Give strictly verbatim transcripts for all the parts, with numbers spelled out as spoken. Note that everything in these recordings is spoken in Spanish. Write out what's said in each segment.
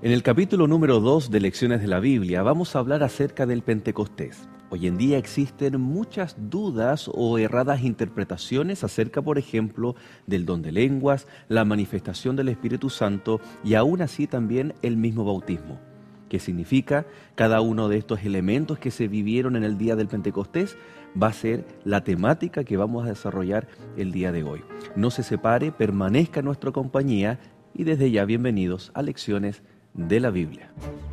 En el capítulo número dos de Lecciones de la Biblia vamos a hablar acerca del Pentecostés. Hoy en día existen muchas dudas o erradas interpretaciones acerca, por ejemplo, del don de lenguas, la manifestación del Espíritu Santo y aún así también el mismo bautismo. ¿Qué significa? Cada uno de estos elementos que se vivieron en el día del Pentecostés va a ser la temática que vamos a desarrollar el día de hoy. No se separe, permanezca en nuestra compañía y desde ya bienvenidos a Lecciones de la Biblia.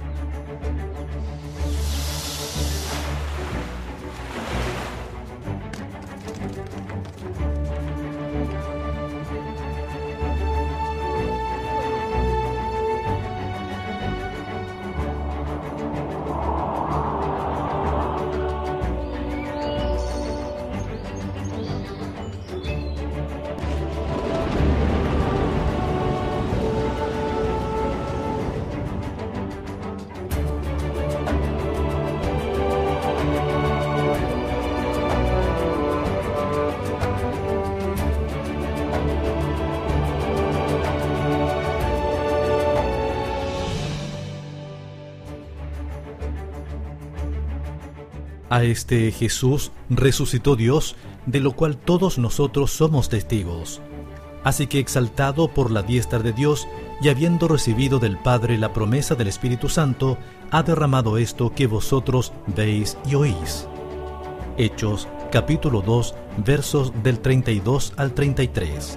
A este Jesús resucitó Dios, de lo cual todos nosotros somos testigos. Así que exaltado por la diestra de Dios, y habiendo recibido del Padre la promesa del Espíritu Santo, ha derramado esto que vosotros veis y oís. Hechos, capítulo dos, versos del treinta y dos al treinta y tres.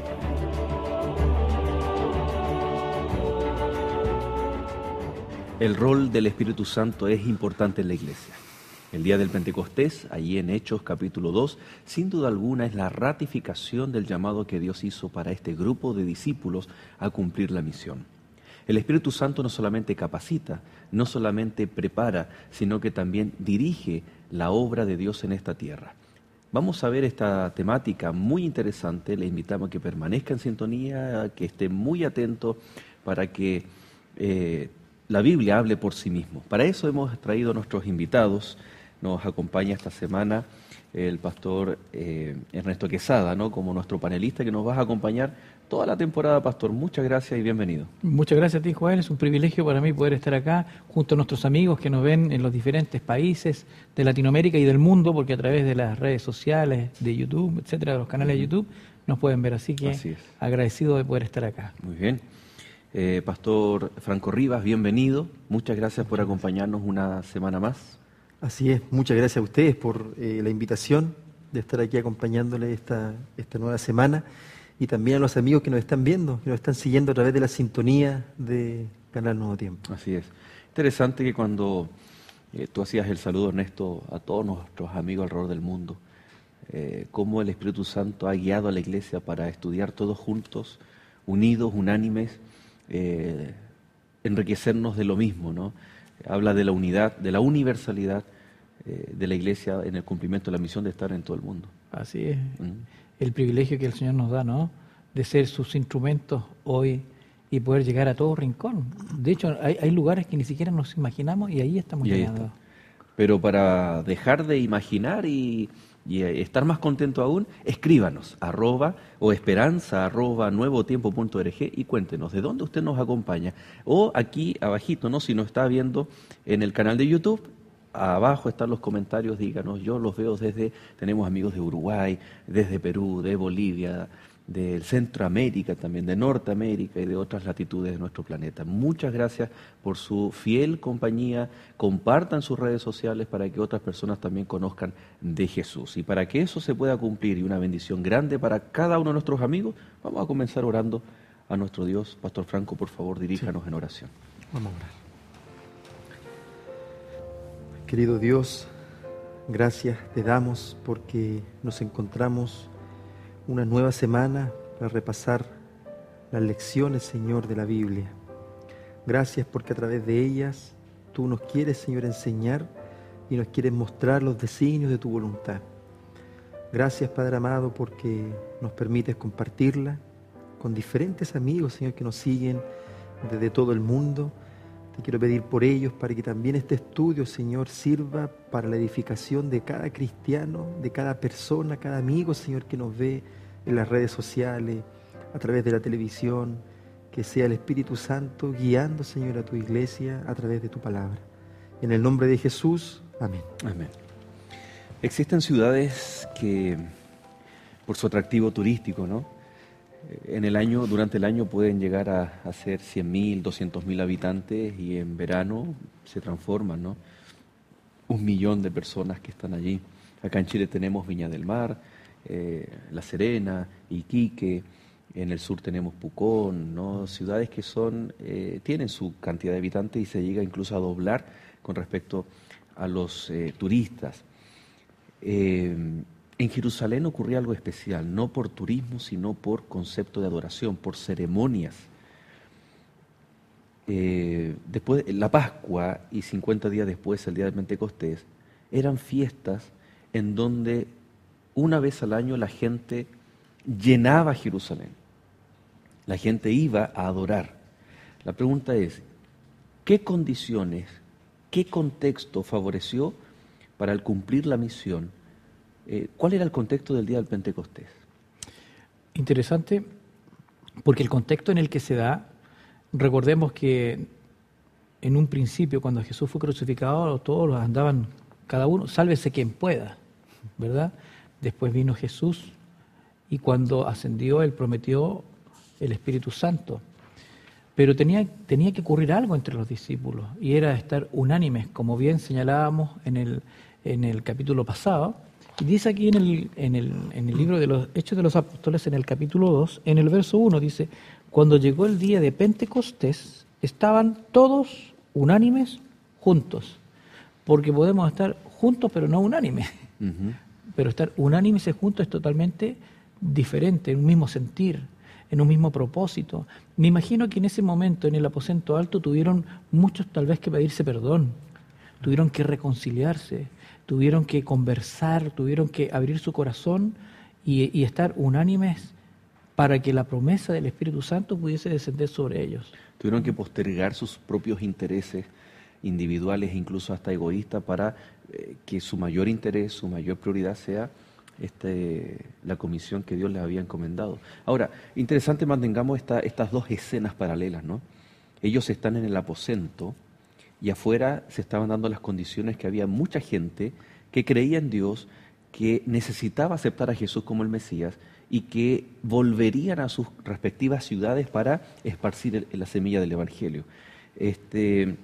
El rol del Espíritu Santo es importante en la iglesia. El día del Pentecostés, allí en Hechos capítulo dos, sin duda alguna es la ratificación del llamado que Dios hizo para este grupo de discípulos a cumplir la misión. El Espíritu Santo no solamente capacita, no solamente prepara, sino que también dirige la obra de Dios en esta tierra. Vamos a ver esta temática muy interesante, le invitamos a que permanezca en sintonía, que esté muy atento para que eh, la Biblia hable por sí mismo. Para eso hemos traído a nuestros invitados. Nos acompaña esta semana el pastor eh, Ernesto Quesada, ¿no? Como nuestro panelista que nos va a acompañar toda la temporada, pastor. Muchas gracias y bienvenido. Muchas gracias a ti, Joel. Es un privilegio para mí poder estar acá junto a nuestros amigos que nos ven en los diferentes países de Latinoamérica y del mundo, porque a través de las redes sociales, de YouTube, etcétera, de los canales uh-huh. de YouTube, nos pueden ver. Así que Así agradecido de poder estar acá. Muy bien. Eh, pastor Franco Rivas, bienvenido. Muchas gracias por acompañarnos una semana más. Así es, muchas gracias a ustedes por eh, la invitación de estar aquí acompañándole esta, esta nueva semana y también a los amigos que nos están viendo, que nos están siguiendo a través de la sintonía de Canal Nuevo Tiempo. Así es. Interesante que cuando eh, tú hacías el saludo, Ernesto, a todos nuestros amigos alrededor del mundo, eh, cómo el Espíritu Santo ha guiado a la iglesia para estudiar todos juntos, unidos, unánimes, eh, enriquecernos de lo mismo, ¿no? Habla de la unidad, de la universalidad eh, de la iglesia en el cumplimiento de la misión de estar en todo el mundo. Así es. Mm. El privilegio que el Señor nos da, ¿no? De ser sus instrumentos hoy y poder llegar a todo rincón. De hecho, hay, hay lugares que ni siquiera nos imaginamos y ahí estamos y ahí llegando. Está. Pero para dejar de imaginar y, y estar más contento aún, escríbanos, arroba o esperanza, arroba nuevotiempo punto org y cuéntenos de dónde usted nos acompaña. O aquí abajito, ¿no? Si nos está viendo en el canal de YouTube, abajo están los comentarios, díganos, yo los veo desde, tenemos amigos de Uruguay, desde Perú, de Bolivia, de Centroamérica también, de Norteamérica y de otras latitudes de nuestro planeta. Muchas gracias por su fiel compañía. Compartan sus redes sociales para que otras personas también conozcan de Jesús. Y para que eso se pueda cumplir y una bendición grande para cada uno de nuestros amigos, vamos a comenzar orando a nuestro Dios. Pastor Franco, por favor, diríjanos sí. en oración. Vamos a orar. Querido Dios, gracias te damos porque nos encontramos una nueva semana para repasar las lecciones, Señor, de la Biblia. Gracias porque a través de ellas tú nos quieres, Señor, enseñar y nos quieres mostrar los designios de tu voluntad. Gracias, Padre amado, porque nos permites compartirla con diferentes amigos, Señor, que nos siguen desde todo el mundo. Te quiero pedir por ellos para que también este estudio, Señor, sirva para la edificación de cada cristiano, de cada persona, cada amigo, Señor, que nos ve en las redes sociales, a través de la televisión, que sea el Espíritu Santo guiando, Señor, a tu iglesia a través de tu palabra. En el nombre de Jesús, amén. Amén. Existen ciudades que, por su atractivo turístico, ¿no? En el año, durante el año pueden llegar a, a ser cien mil, doscientos mil habitantes y en verano se transforman, ¿no? Un millón de personas que están allí. Acá en Chile tenemos Viña del Mar, eh, La Serena, Iquique, en el sur tenemos Pucón, ¿no? Ciudades que son eh, tienen su cantidad de habitantes y se llega incluso a doblar con respecto a los eh, turistas. Eh, En Jerusalén ocurría algo especial, no por turismo, sino por concepto de adoración, por ceremonias. Eh, después, la Pascua y cincuenta días después, el día de Pentecostés, eran fiestas en donde una vez al año la gente llenaba Jerusalén. La gente iba a adorar. La pregunta es, ¿qué condiciones, qué contexto favoreció para el cumplir la misión? Eh, ¿Cuál era el contexto del día del Pentecostés? Interesante, porque el contexto en el que se da, recordemos que en un principio, cuando Jesús fue crucificado, todos andaban, cada uno, sálvese quien pueda, ¿verdad? Después vino Jesús y cuando ascendió, Él prometió el Espíritu Santo. Pero tenía, tenía que ocurrir algo entre los discípulos y era estar unánimes, como bien señalábamos en el, en el capítulo pasado. Y dice aquí en el, en, el, en el libro de los Hechos de los Apóstoles, en el capítulo dos, en el verso uno, dice: cuando llegó el día de Pentecostés, estaban todos unánimes juntos. Porque podemos estar juntos, pero no unánimes. Uh-huh. Pero estar unánimes y juntos es totalmente diferente, en un mismo sentir, en un mismo propósito. Me imagino que en ese momento, en el aposento alto, tuvieron muchos tal vez que pedirse perdón, tuvieron que reconciliarse, tuvieron que conversar, tuvieron que abrir su corazón y, y estar unánimes para que la promesa del Espíritu Santo pudiese descender sobre ellos. Tuvieron que postergar sus propios intereses individuales, incluso hasta egoístas, para eh, que su mayor interés, su mayor prioridad sea este, la comisión que Dios les había encomendado. Ahora, interesante mantengamos esta, estas dos escenas paralelas, ¿no? Ellos están en el aposento y afuera se estaban dando las condiciones que había mucha gente que creía en Dios, que necesitaba aceptar a Jesús como el Mesías y que volverían a sus respectivas ciudades para esparcir el, la semilla del Evangelio. Este,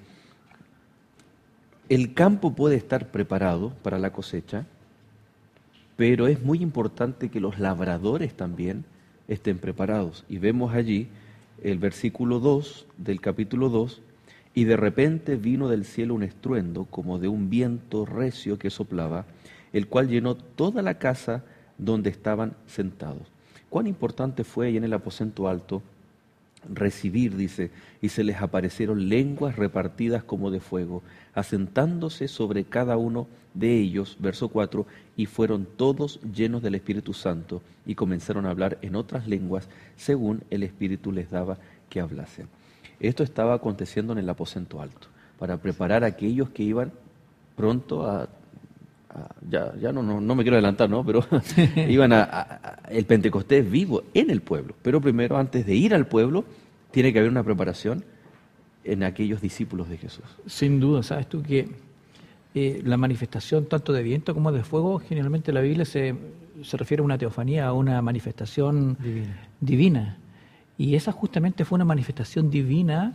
el campo puede estar preparado para la cosecha, pero es muy importante que los labradores también estén preparados. Y vemos allí el versículo dos del capítulo dos, y de repente vino del cielo un estruendo como de un viento recio que soplaba, el cual llenó toda la casa donde estaban sentados. Cuán importante fue ahí en el aposento alto recibir, dice, y se les aparecieron lenguas repartidas como de fuego, asentándose sobre cada uno de ellos, verso cuatro, y fueron todos llenos del Espíritu Santo y comenzaron a hablar en otras lenguas según el Espíritu les daba que hablasen. Esto estaba aconteciendo en el aposento alto, para preparar a aquellos que iban pronto a, a ya, ya no, no, no me quiero adelantar, ¿no? Pero iban a, a, a el Pentecostés vivo en el pueblo. Pero primero, antes de ir al pueblo, tiene que haber una preparación en aquellos discípulos de Jesús. Sin duda, sabes tú que eh, la manifestación tanto de viento como de fuego, generalmente la Biblia se, se refiere a una teofanía, a una manifestación divina. divina. Y esa justamente fue una manifestación divina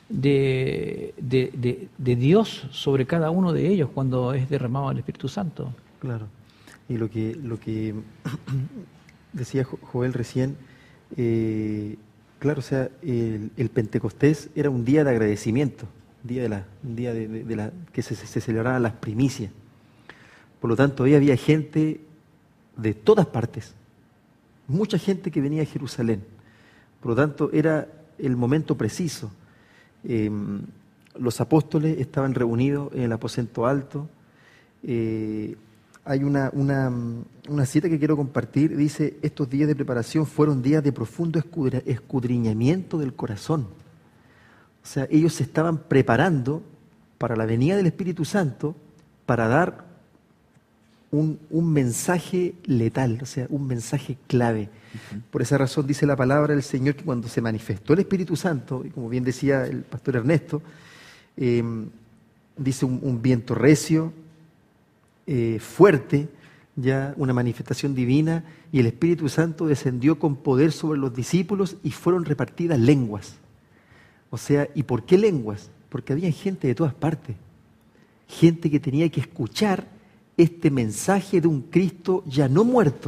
de, de, de, de Dios sobre cada uno de ellos cuando es derramado el Espíritu Santo. Claro. Y lo que, lo que decía Joel recién, eh, claro, o sea, el, el Pentecostés era un día de agradecimiento, un día, de la, un día de, de, de la, que se, se celebraban las primicias. Por lo tanto, ahí había gente de todas partes, mucha gente que venía a Jerusalén. Por lo tanto, era el momento preciso. Eh, los apóstoles estaban reunidos en el aposento alto. Eh, hay una, una, una cita que quiero compartir. Dice, estos días de preparación fueron días de profundo escudriñamiento del corazón. O sea, ellos se estaban preparando para la venida del Espíritu Santo, para dar un, un mensaje letal, o sea, un mensaje clave. Uh-huh. Por esa razón dice la palabra del Señor que cuando se manifestó el Espíritu Santo, y como bien decía el pastor Ernesto, eh, dice un, un viento recio, eh, fuerte, ya una manifestación divina, y el Espíritu Santo descendió con poder sobre los discípulos y fueron repartidas lenguas. O sea, ¿y por qué lenguas? Porque había gente de todas partes, gente que tenía que escuchar este mensaje de un Cristo ya no muerto,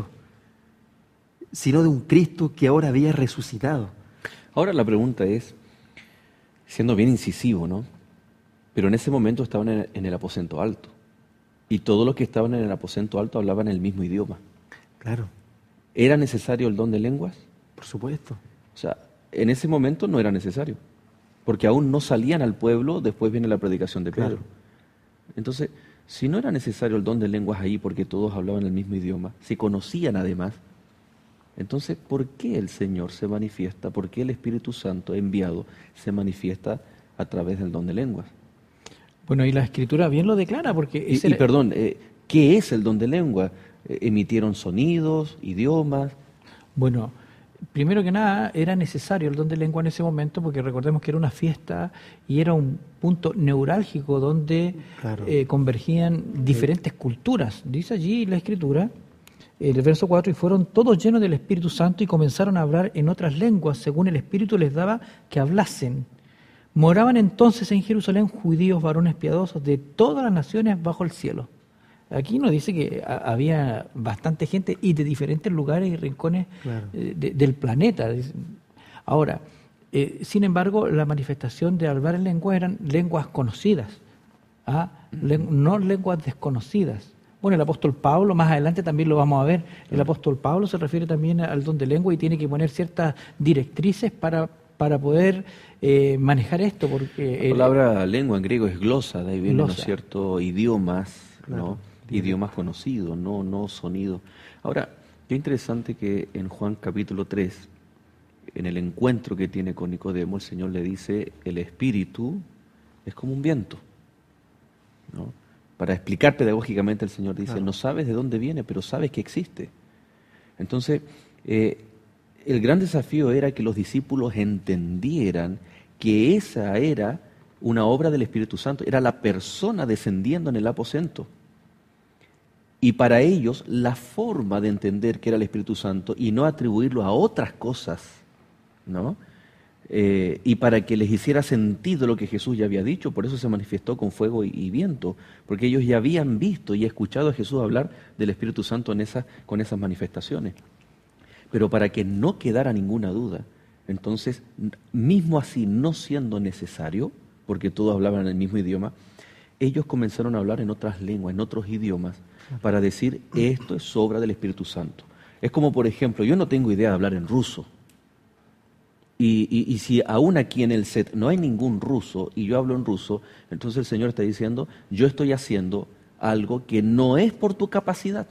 sino de un Cristo que ahora había resucitado. Ahora la pregunta es, siendo bien incisivo, ¿no? Pero en ese momento estaban en, en el aposento alto, y todos los que estaban en el aposento alto hablaban el mismo idioma. Claro. ¿Era necesario el don de lenguas? Por supuesto. O sea, en ese momento no era necesario, porque aún no salían al pueblo, después viene la predicación de Pedro. Claro. Entonces, si no era necesario el don de lenguas ahí porque todos hablaban el mismo idioma, se conocían además, entonces, ¿por qué el Señor se manifiesta? ¿Por qué el Espíritu Santo enviado se manifiesta a través del don de lenguas? Bueno, y la Escritura bien lo declara, porque... Y, y perdón, eh, ¿qué es el don de lengua? Eh, ¿Emitieron sonidos, idiomas? Bueno, primero que nada, era necesario el don de lengua en ese momento, porque recordemos que era una fiesta y era un punto neurálgico donde claro. eh, convergían diferentes sí. culturas. Dice allí la Escritura, el verso cuatro, y fueron todos llenos del Espíritu Santo y comenzaron a hablar en otras lenguas, según el Espíritu les daba que hablasen. Moraban entonces en Jerusalén judíos, varones piadosos, de todas las naciones bajo el cielo. Aquí nos dice que había bastante gente y de diferentes lugares y rincones claro. de, del planeta. Ahora, eh, sin embargo, la manifestación de hablar en lengua eran lenguas conocidas, ¿ah? Len- no lenguas desconocidas. Bueno, el apóstol Pablo, más adelante también lo vamos a ver, el apóstol Pablo se refiere también al don de lengua y tiene que poner ciertas directrices para, para poder eh, manejar esto. Porque la palabra eh, lengua en griego es glosa, de ahí vienen, ¿no es cierto?, idiomas, claro. ¿no? Idiomas conocidos, no, no sonido. Ahora, qué interesante que en Juan capítulo tres, en el encuentro que tiene con Nicodemo, el Señor le dice, el Espíritu es como un viento, ¿no? Para explicar pedagógicamente, el Señor dice, claro. no sabes de dónde viene, pero sabes que existe. Entonces, eh, el gran desafío era que los discípulos entendieran que esa era una obra del Espíritu Santo, era la persona descendiendo en el aposento. Y para ellos, la forma de entender que era el Espíritu Santo y no atribuirlo a otras cosas, ¿no? Eh, y para que les hiciera sentido lo que Jesús ya había dicho, por eso se manifestó con fuego y, y viento, porque ellos ya habían visto y escuchado a Jesús hablar del Espíritu Santo en esa, con esas manifestaciones. Pero para que no quedara ninguna duda, entonces, mismo así no siendo necesario, porque todos hablaban el mismo idioma, ellos comenzaron a hablar en otras lenguas, en otros idiomas, para decir, esto es obra del Espíritu Santo. Es como, por ejemplo, yo no tengo idea de hablar en ruso, Y, y, y si aún aquí en el set no hay ningún ruso y yo hablo en ruso, entonces el Señor está diciendo, yo estoy haciendo algo que no es por tu capacidad.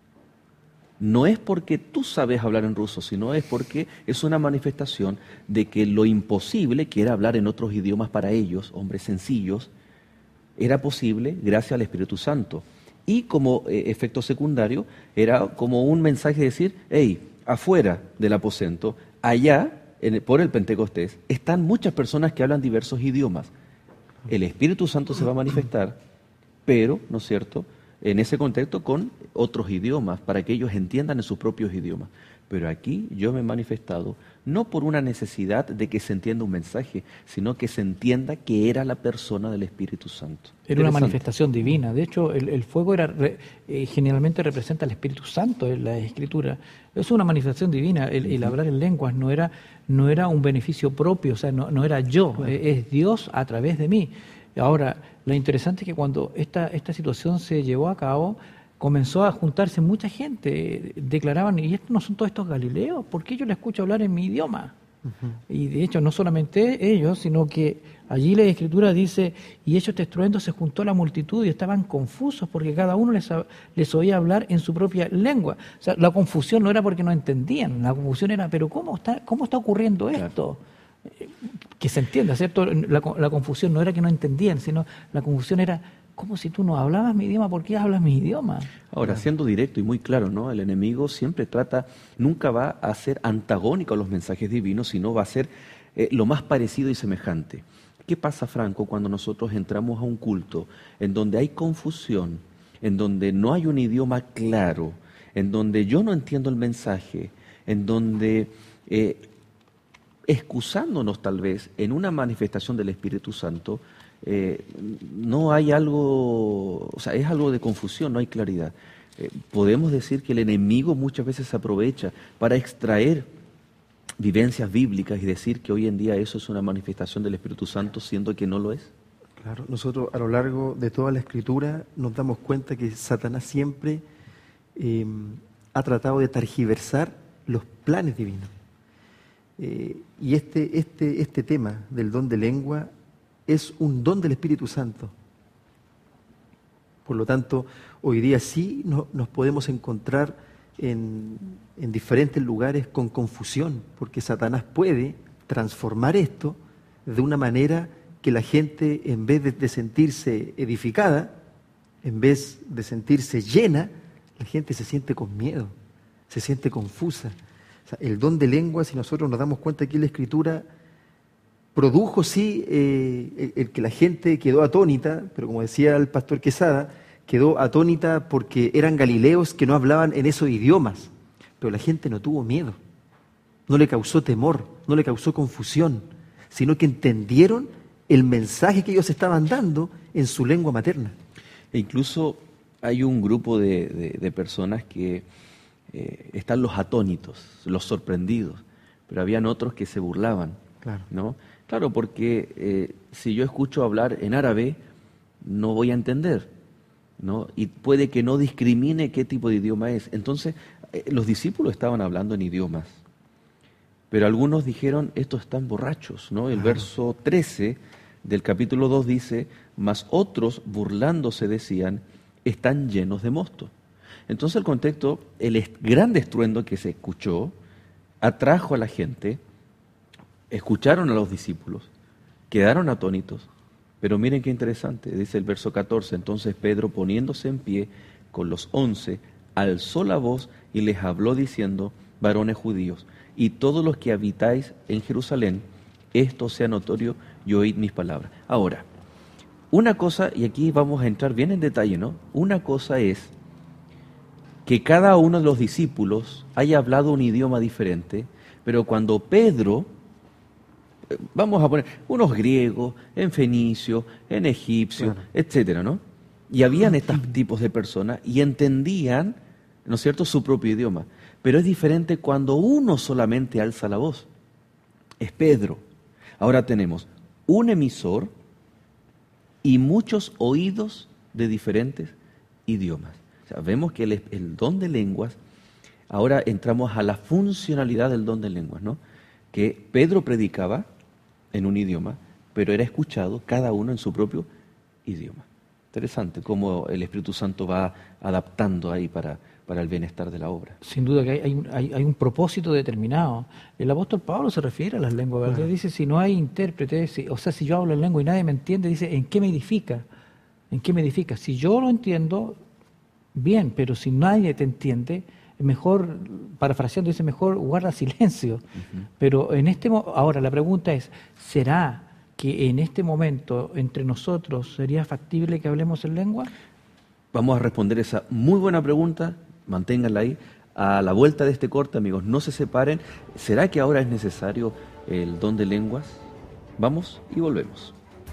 No es porque tú sabes hablar en ruso, sino es porque es una manifestación de que lo imposible, que era hablar en otros idiomas para ellos, hombres sencillos, era posible gracias al Espíritu Santo. Y como eh, efecto secundario, era como un mensaje de decir, hey, afuera del aposento, allá, por el Pentecostés, están muchas personas que hablan diversos idiomas. El Espíritu Santo se va a manifestar, pero, ¿no es cierto?, en ese contexto con otros idiomas, para que ellos entiendan en sus propios idiomas. Pero aquí yo me he manifestado no por una necesidad de que se entienda un mensaje, sino que se entienda que era la persona del Espíritu Santo. Era una manifestación divina. De hecho, el, el fuego era re, eh, generalmente representa al Espíritu Santo en la Escritura. Es una manifestación divina. El, el hablar en lenguas no era, no era un beneficio propio, o sea, no, no era yo, es Dios a través de mí. Ahora, lo interesante es que cuando esta, esta situación se llevó a cabo, comenzó a juntarse mucha gente, declaraban, ¿y estos no son todos estos galileos? ¿Por qué yo les escucho hablar en mi idioma? Uh-huh. Y de hecho, no solamente ellos, sino que allí la Escritura dice, y hecho este estruendo se juntó a la multitud y estaban confusos porque cada uno les, les oía hablar en su propia lengua. O sea, la confusión no era porque no entendían, la confusión era, pero ¿cómo está, cómo está ocurriendo esto? Claro. Que se entienda, ¿cierto? La, la confusión no era que no entendían, sino la confusión era, ¿cómo si tú no hablabas mi idioma? ¿Por qué hablas mi idioma? Ahora, siendo directo y muy claro, ¿no? El enemigo siempre trata, nunca va a ser antagónico a los mensajes divinos, sino va a ser eh, lo más parecido y semejante. ¿Qué pasa, Franco, cuando nosotros entramos a un culto en donde hay confusión, en donde no hay un idioma claro, en donde yo no entiendo el mensaje, en donde, eh, excusándonos tal vez en una manifestación del Espíritu Santo, eh, no hay algo, o sea, es algo de confusión, no hay claridad. Eh, podemos decir que el enemigo muchas veces se aprovecha para extraer vivencias bíblicas y decir que hoy en día eso es una manifestación del Espíritu Santo, siendo que no lo es. Claro, nosotros a lo largo de toda la Escritura nos damos cuenta que Satanás siempre eh, ha tratado de tergiversar los planes divinos. Eh, y este, este, este tema del don de lengua es un don del Espíritu Santo. Por lo tanto, hoy día sí no, nos podemos encontrar en, en diferentes lugares con confusión, porque Satanás puede transformar esto de una manera que la gente, en vez de, de sentirse edificada, en vez de sentirse llena, la gente se siente con miedo, se siente confusa. O sea, el don de lengua, si nosotros nos damos cuenta que la Escritura produjo, sí, eh, el, el que la gente quedó atónita, pero como decía el pastor Quesada, quedó atónita porque eran galileos que no hablaban en esos idiomas, pero la gente no tuvo miedo, no le causó temor, no le causó confusión, sino que entendieron el mensaje que ellos estaban dando en su lengua materna. E incluso hay un grupo de, de, de personas que eh, están los atónitos, los sorprendidos, pero habían otros que se burlaban, Claro. ¿no? Claro, porque eh, si yo escucho hablar en árabe, no voy a entender, ¿no? Y puede que no discrimine qué tipo de idioma es. Entonces, eh, los discípulos estaban hablando en idiomas, pero algunos dijeron, estos están borrachos, ¿no? El Claro. verso trece del capítulo dos dice, mas otros burlándose decían, están llenos de mosto. Entonces el contexto, el est- gran estruendo que se escuchó, atrajo a la gente, escucharon a los discípulos, quedaron atónitos, pero miren qué interesante, dice el verso catorce, entonces Pedro poniéndose en pie con los once, alzó la voz y les habló diciendo, varones judíos, y todos los que habitáis en Jerusalén, esto sea notorio y oíd mis palabras. Ahora, una cosa, y aquí vamos a entrar bien en detalle, ¿no? Una cosa es que cada uno de los discípulos haya hablado un idioma diferente, pero cuando Pedro, eh, vamos a poner unos griegos, en fenicio, en egipcio, Claro. etcétera, ¿no? Y habían estos tipos de personas y entendían, ¿no es cierto?, su propio idioma. Pero es diferente cuando uno solamente alza la voz. Es Pedro. Ahora tenemos un emisor y muchos oídos de diferentes idiomas. O sea, vemos que el, el don de lenguas, ahora entramos a la funcionalidad del don de lenguas, ¿no? Que Pedro predicaba en un idioma, pero era escuchado cada uno en su propio idioma. Interesante cómo el Espíritu Santo va adaptando ahí para, para el bienestar de la obra. Sin duda que hay, hay, un- hay- hay un propósito determinado. El apóstol Pablo se refiere a las lenguas, ¿verdad? Claro. Dice, si no hay intérprete, si- o sea, si yo hablo en lengua y nadie me entiende, dice, ¿en qué me edifica? ¿En qué me edifica? Si yo lo entiendo, bien, pero si nadie te entiende, mejor, parafraseando, dice, mejor guarda silencio. Pero en este mo- ahora la pregunta es, ¿será que en este momento entre nosotros sería factible que hablemos en lengua? Vamos a responder esa muy buena pregunta, manténganla ahí. A la vuelta de este corte, amigos, no se separen. ¿Será que ahora es necesario el don de lenguas? Vamos y volvemos.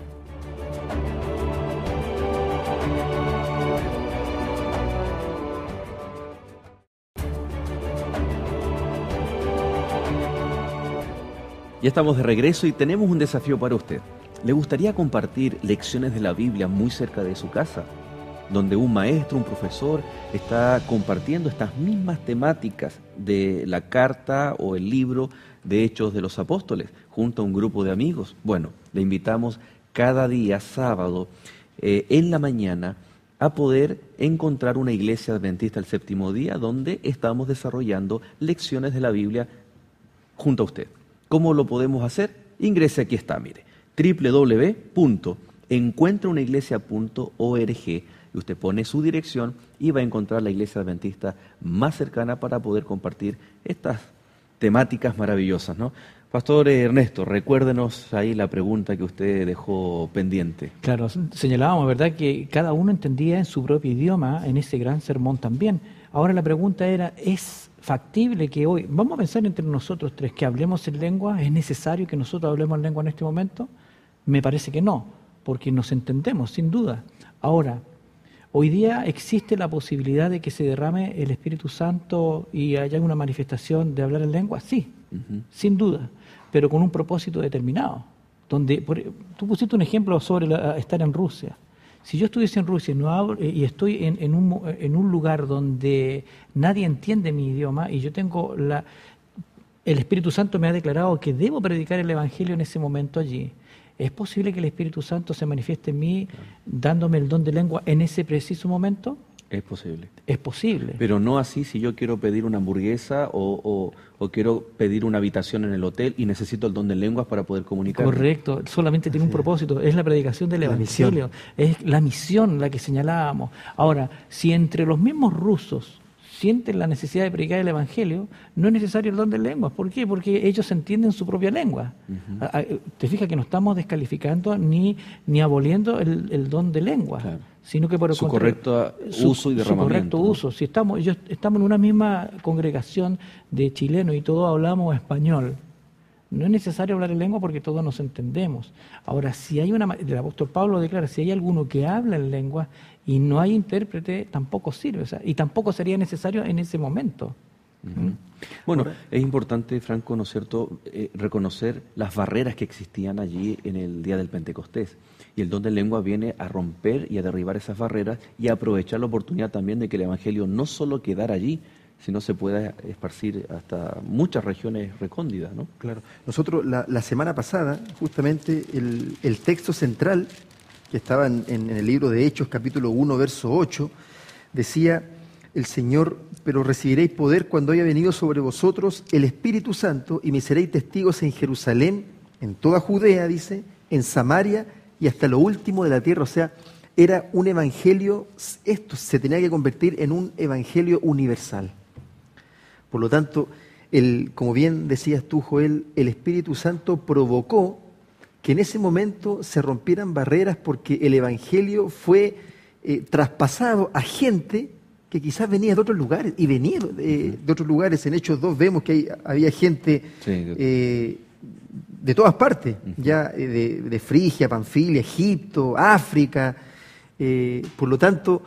Ya estamos de regreso y tenemos un desafío para usted. ¿Le gustaría compartir lecciones de la Biblia muy cerca de su casa? Donde un maestro, un profesor, está compartiendo estas mismas temáticas de la carta o el libro de Hechos de los Apóstoles, junto a un grupo de amigos. Bueno, le invitamos cada día, sábado, eh, en la mañana, a poder encontrar una iglesia adventista el séptimo día, donde estamos desarrollando lecciones de la Biblia junto a usted. ¿Cómo lo podemos hacer? Ingrese, aquí está, mire, doble u doble u doble u punto encuentra una iglesia punto org y usted pone su dirección y va a encontrar la iglesia adventista más cercana para poder compartir estas temáticas maravillosas, ¿no? Pastor Ernesto, recuérdenos ahí la pregunta que usted dejó pendiente. Claro, señalábamos, ¿verdad?, que cada uno entendía en su propio idioma en ese gran sermón también. Ahora la pregunta era, ¿es factible que hoy, vamos a pensar entre nosotros tres, que hablemos en lengua? ¿Es necesario que nosotros hablemos en lengua en este momento? Me parece que no, porque nos entendemos, sin duda. Ahora, hoy día existe la posibilidad de que se derrame el Espíritu Santo y haya una manifestación de hablar en lengua, sí, uh-huh. sin duda, pero con un propósito determinado. Donde, por, tú pusiste un ejemplo sobre la, estar en Rusia. Si yo estuviese en Rusia y, no hablo, y estoy en, en, un, en un lugar donde nadie entiende mi idioma y yo tengo la... El Espíritu Santo me ha declarado que debo predicar el Evangelio en ese momento allí. ¿Es posible que el Espíritu Santo se manifieste en mí claro. dándome el don de lengua en ese preciso momento? Es posible. Es posible. Pero no así si yo quiero pedir una hamburguesa o, o, o quiero pedir una habitación en el hotel y necesito el don de lenguas para poder comunicar. Correcto, solamente tiene un propósito, es la predicación del Evangelio, es la misión la que señalábamos. Ahora, si entre los mismos rusos sienten la necesidad de predicar el Evangelio, no es necesario el don de lenguas. ¿Por qué? Porque ellos entienden su propia lengua. Uh-huh. Te fijas que no estamos descalificando ni, ni aboliendo el, el don de lengua, claro. sino que por el su contrario, correcto uso y derramamiento. Su correcto ¿no? uso. Si estamos, ellos, estamos en una misma congregación de chilenos y todos hablamos español, no es necesario hablar en lengua porque todos nos entendemos. Ahora, si hay una, el apóstol Pablo declara, si hay alguno que habla en lengua y no hay intérprete, tampoco sirve, o sea, y tampoco sería necesario en ese momento. Uh-huh. ¿Mm? Bueno, Ahora, es importante, Franco, ¿no es cierto?, eh, reconocer las barreras que existían allí en el día del Pentecostés. Y el don de lengua viene a romper y a derribar esas barreras y a aprovechar la oportunidad también de que el Evangelio no solo quedara allí, sino se pueda esparcir hasta muchas regiones recónditas, ¿no? Claro. Nosotros la, la semana pasada, justamente el, el texto central que estaba en, en el libro de Hechos, capítulo uno, verso ocho, decía el Señor, pero recibiréis poder cuando haya venido sobre vosotros el Espíritu Santo y me seréis testigos en Jerusalén, en toda Judea, dice, en Samaria y hasta lo último de la tierra. O sea, era un evangelio, esto se tenía que convertir en un evangelio universal. Por lo tanto, el, como bien decías tú, Joel, el Espíritu Santo provocó que en ese momento se rompieran barreras porque el Evangelio fue eh, traspasado a gente que quizás venía de otros lugares, y venía de, de otros lugares. En Hechos dos vemos que hay, había gente sí, eh, de todas partes, uh-huh. ya de, de Frigia, Panfilia, Egipto, África. Eh, por lo tanto,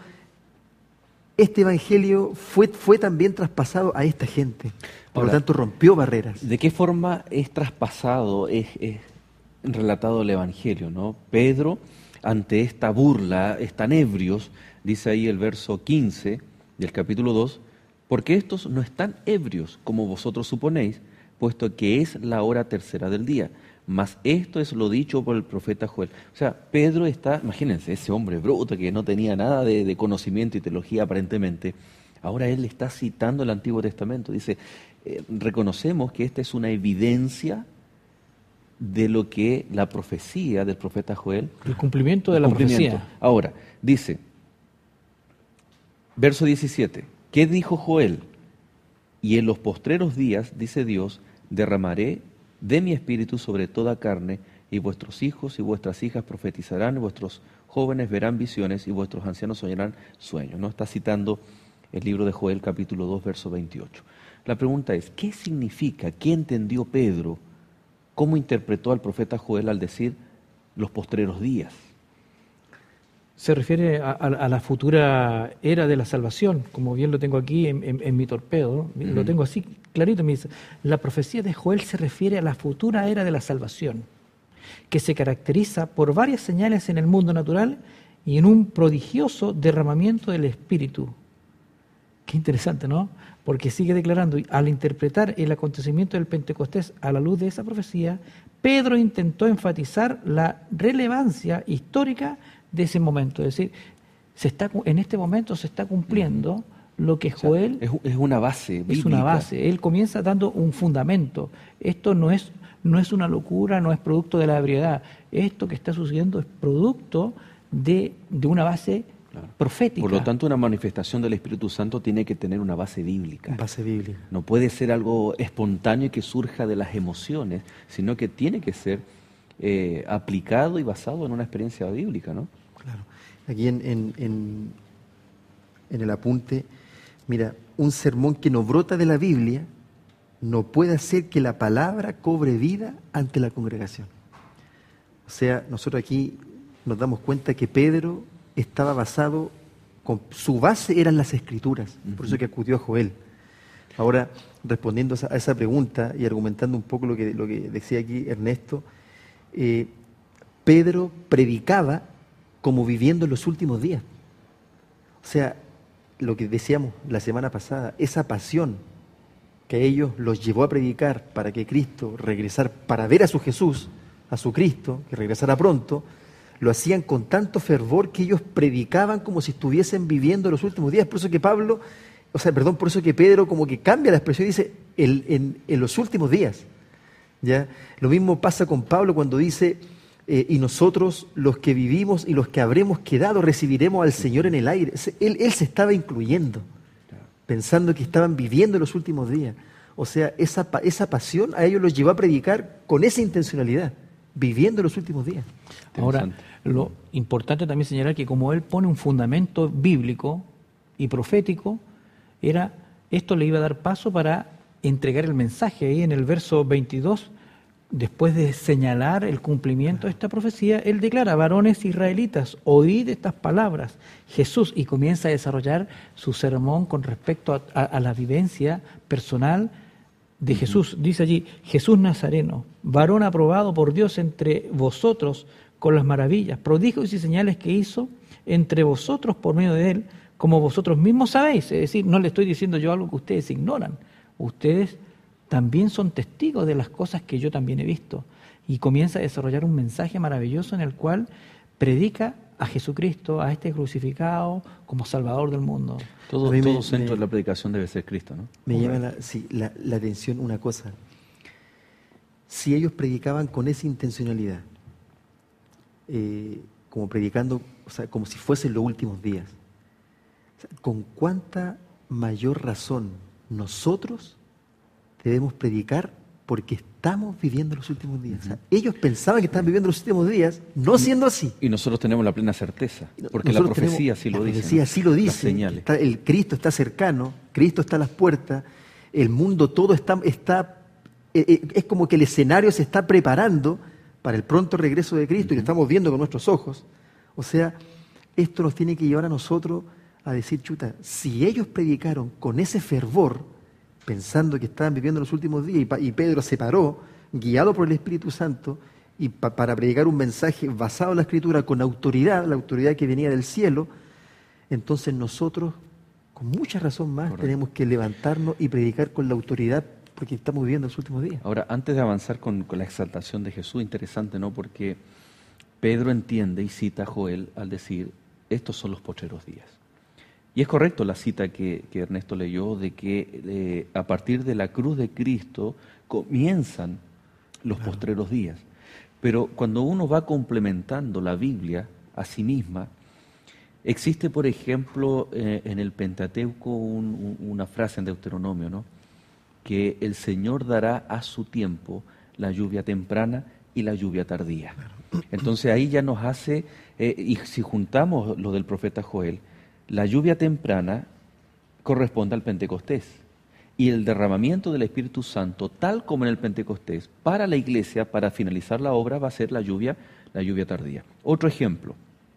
este evangelio fue, fue también traspasado a esta gente. Por Ahora, lo tanto, rompió barreras. ¿De qué forma es traspasado, es, es relatado el evangelio, ¿no? Pedro, ante esta burla, están ebrios, dice ahí el verso quince del capítulo dos, porque estos no están ebrios, como vosotros suponéis, puesto que es la hora tercera del día. Mas esto es lo dicho por el profeta Joel. O sea, Pedro está, imagínense, ese hombre bruto que no tenía nada de, de conocimiento y teología aparentemente, ahora él está citando el Antiguo Testamento. Dice, eh, reconocemos que esta es una evidencia de lo que la profecía del profeta Joel... El cumplimiento de el la cumplimiento. profecía. Ahora, dice, verso diecisiete, ¿qué dijo Joel? Y en los postreros días, dice Dios, derramaré de mi espíritu sobre toda carne, y vuestros hijos y vuestras hijas profetizarán, y vuestros jóvenes verán visiones, y vuestros ancianos soñarán sueños. ¿No? Está citando el libro de Joel, capítulo dos, verso veintiocho. La pregunta es, ¿qué significa, qué entendió Pedro, cómo interpretó al profeta Joel al decir los postreros días? Se refiere a, a, a la futura era de la salvación, como bien lo tengo aquí en, en, en mi torpedo, ¿no? Uh-huh. Lo tengo así clarito, me dice, la profecía de Joel se refiere a la futura era de la salvación, que se caracteriza por varias señales en el mundo natural y en un prodigioso derramamiento del Espíritu. Qué interesante, ¿no? Porque sigue declarando, al interpretar el acontecimiento del Pentecostés a la luz de esa profecía, Pedro intentó enfatizar la relevancia histórica de ese momento. Es decir, se está, en este momento se está cumpliendo lo que Joel... O sea, es, es una base bíblica. Es una base. Él comienza dando un fundamento. Esto no es, no es una locura, no es producto de la ebriedad. Esto que está sucediendo es producto de, de una base claro. profética. Por lo tanto, una manifestación del Espíritu Santo tiene que tener una base bíblica. Base bíblica. No puede ser algo espontáneo y que surja de las emociones, sino que tiene que ser eh, aplicado y basado en una experiencia bíblica, ¿no? Claro. Aquí en, en, en, en el apunte, mira, un sermón que no brota de la Biblia no puede hacer que la palabra cobre vida ante la congregación. O sea, nosotros aquí nos damos cuenta que Pedro estaba basado, con su base eran las Escrituras, uh-huh. por eso que acudió a Joel. Ahora, respondiendo a esa pregunta y argumentando un poco lo que, lo que decía aquí Ernesto, eh, Pedro predicaba como viviendo en los últimos días. O sea, lo que decíamos la semana pasada, esa pasión que a ellos los llevó a predicar para que Cristo regresara, para ver a su Jesús, a su Cristo, que regresara pronto, lo hacían con tanto fervor que ellos predicaban como si estuviesen viviendo los últimos días. Por eso que Pablo, o sea, perdón, por eso que Pedro como que cambia la expresión y dice, el, en, en los últimos días. ¿Ya? Lo mismo pasa con Pablo cuando dice, eh, y nosotros los que vivimos y los que habremos quedado recibiremos al Señor en el aire. Él, él se estaba incluyendo, pensando que estaban viviendo los últimos días. O sea, esa, esa pasión a ellos los llevó a predicar con esa intencionalidad, viviendo los últimos días. Ahora, lo importante también señalar que como él pone un fundamento bíblico y profético, era esto le iba a dar paso para entregar el mensaje. Ahí en el verso veintidós, después de señalar el cumplimiento de esta profecía, él declara, varones israelitas, oíd estas palabras, Jesús, y comienza a desarrollar su sermón con respecto a, a, a la vivencia personal de uh-huh. Jesús. Dice allí, Jesús Nazareno, varón aprobado por Dios entre vosotros con las maravillas, prodigios y señales que hizo entre vosotros por medio de él, como vosotros mismos sabéis. Es decir, no le estoy diciendo yo algo que ustedes ignoran. Ustedes también son testigos de las cosas que yo también he visto. Y comienza a desarrollar un mensaje maravilloso en el cual predica a Jesucristo, a este crucificado, como Salvador del mundo. Todo, me, todo centro me, de la predicación debe ser Cristo, ¿no? Me llama la, sí, la, la atención una cosa. Si ellos predicaban con esa intencionalidad, eh, como predicando, o sea, como si fuesen los últimos días, o sea, ¿con cuánta mayor razón nosotros debemos predicar porque estamos viviendo los últimos días? Uh-huh. O sea, ellos pensaban que estaban viviendo los últimos días, no siendo así. Y nosotros tenemos la plena certeza, porque nosotros la profecía sí lo dice. La profecía ¿no? sí lo dice. Está, el Cristo está cercano, Cristo está a las puertas, el mundo todo está, está eh, es como que el escenario se está preparando para el pronto regreso de Cristo uh-huh. y lo estamos viendo con nuestros ojos. O sea, esto nos tiene que llevar a nosotros a decir, chuta, si ellos predicaron con ese fervor, pensando que estaban viviendo los últimos días, y, pa, y Pedro se paró, guiado por el Espíritu Santo, y pa, para predicar un mensaje basado en la Escritura, con autoridad, la autoridad que venía del cielo, entonces nosotros, con mucha razón más, Correcto. tenemos que levantarnos y predicar con la autoridad, porque estamos viviendo los últimos días. Ahora, antes de avanzar con, con la exaltación de Jesús, interesante, ¿no? Porque Pedro entiende y cita a Joel al decir, estos son los postreros días. Y es correcto la cita que, que Ernesto leyó de que eh, a partir de la cruz de Cristo comienzan los claro. postreros días. Pero cuando uno va complementando la Biblia a sí misma, existe, por ejemplo, eh, en el Pentateuco un, un, una frase en Deuteronomio, ¿no? Que el Señor dará a su tiempo la lluvia temprana y la lluvia tardía. Claro. Entonces ahí ya nos hace, eh, y si juntamos lo del profeta Joel, la lluvia temprana corresponde al Pentecostés y el derramamiento del Espíritu Santo, tal como en el Pentecostés, para la iglesia, para finalizar la obra, va a ser la lluvia, la lluvia tardía. Otro ejemplo,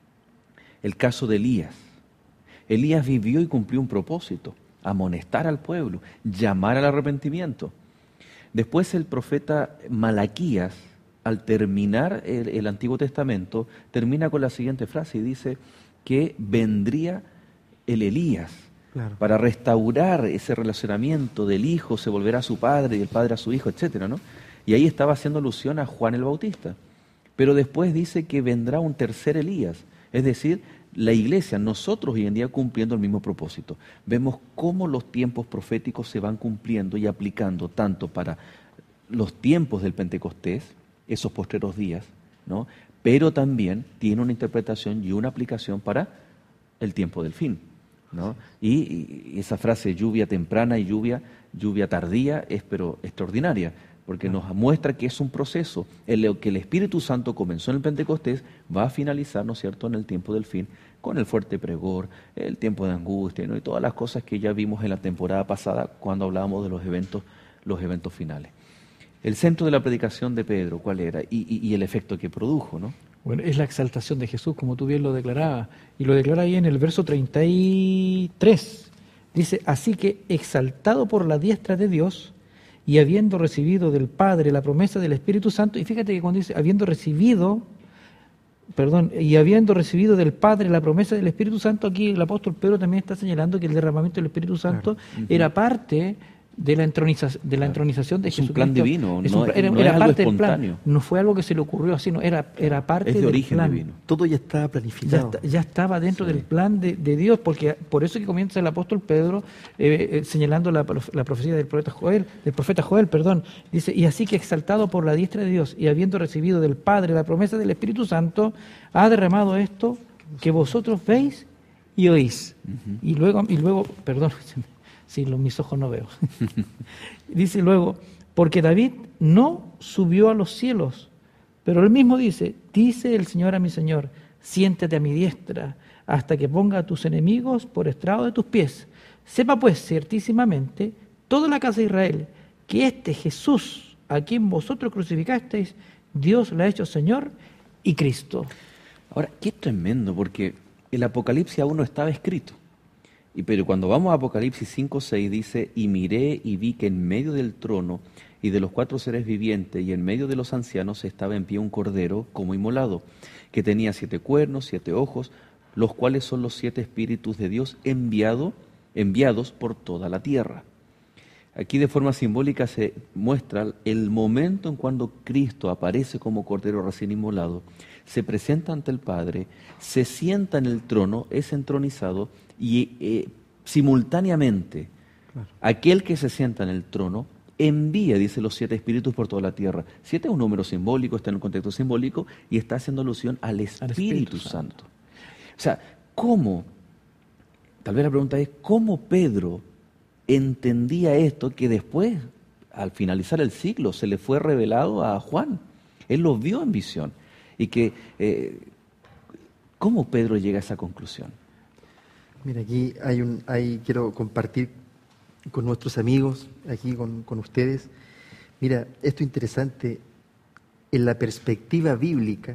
el caso de Elías. Elías vivió y cumplió un propósito, amonestar al pueblo, llamar al arrepentimiento. Después el profeta Malaquías, al terminar el, el Antiguo Testamento, termina con la siguiente frase y dice que vendría el Elías, claro. para restaurar ese relacionamiento del hijo, se volverá a su padre y el padre a su hijo, etcétera, ¿no? Y ahí estaba haciendo alusión a Juan el Bautista. Pero después dice que vendrá un tercer Elías, es decir, la iglesia, nosotros hoy en día cumpliendo el mismo propósito. Vemos cómo los tiempos proféticos se van cumpliendo y aplicando tanto para los tiempos del Pentecostés, esos postreros días, ¿no? Pero también tiene una interpretación y una aplicación para el tiempo del fin, ¿no? Y, y esa frase lluvia temprana y lluvia, lluvia tardía es pero extraordinaria, porque nos muestra que es un proceso en lo que el Espíritu Santo comenzó en el Pentecostés, va a finalizar, ¿no es cierto?, en el tiempo del fin, con el fuerte pregor, el tiempo de angustia, ¿no?, y todas las cosas que ya vimos en la temporada pasada cuando hablábamos de los eventos, los eventos finales. El centro de la predicación de Pedro, ¿cuál era? Y, y, y el efecto que produjo, ¿no? Bueno, es la exaltación de Jesús, como tú bien lo declarabas, y lo declara ahí en el verso treinta y tres. Dice, así que exaltado por la diestra de Dios, y habiendo recibido del Padre la promesa del Espíritu Santo, y fíjate que cuando dice, habiendo recibido, perdón, y habiendo recibido del Padre la promesa del Espíritu Santo, aquí el apóstol Pedro también está señalando que el derramamiento del Espíritu Santo Claro. era parte de la entronización de, la entronización de Es un Jesucristo. plan divino, Es no un- es- era, no era es algo parte del espontáneo. plan, no fue algo que se le ocurrió así, no, era, era parte Es de del origen plan. divino. Todo ya estaba Ya, planificado. está- ya estaba dentro Sí. del plan de, de Dios, porque por eso que comienza el apóstol Pedro eh, eh, señalando la, prof- la profecía del profeta Joel, del profeta Joel, perdón, dice, y así que exaltado por la diestra de Dios y habiendo recibido del Padre la promesa del Espíritu Santo, ha derramado esto que vosotros veis y oís. Y luego, y luego, perdón, si los mis ojos no veo. Dice luego, porque David no subió a los cielos, pero él mismo dice, dice el Señor a mi Señor, siéntate a mi diestra, hasta que ponga a tus enemigos por estrado de tus pies. Sepa pues ciertísimamente toda la casa de Israel, que este Jesús, a quien vosotros crucificasteis, Dios lo ha hecho Señor y Cristo. Ahora, qué tremendo, porque el Apocalipsis aún no estaba escrito. Y, pero cuando vamos a Apocalipsis cinco seis dice, y miré y vi que en medio del trono y de los cuatro seres vivientes y en medio de los ancianos estaba en pie un cordero como inmolado, que tenía siete cuernos, siete ojos, los cuales son los siete espíritus de Dios enviado, enviados por toda la tierra. Aquí de forma simbólica se muestra el momento en cuando Cristo aparece como cordero recién inmolado, se presenta ante el Padre, se sienta en el trono, es entronizado y eh, simultáneamente Claro. aquel que se sienta en el trono envía, dice, los siete espíritus por toda la tierra. Siete es un número simbólico, está en un contexto simbólico y está haciendo alusión al Espíritu, Al Espíritu Santo. O sea, ¿cómo? Tal vez la pregunta es, ¿cómo Pedro entendía esto que después, al finalizar el siglo, se le fue revelado a Juan? Él lo vio en visión. Y que, eh, ¿cómo Pedro llega a esa conclusión? Mira, aquí hay un, hay, quiero compartir con nuestros amigos, aquí con, con ustedes. Mira, esto interesante, en la perspectiva bíblica,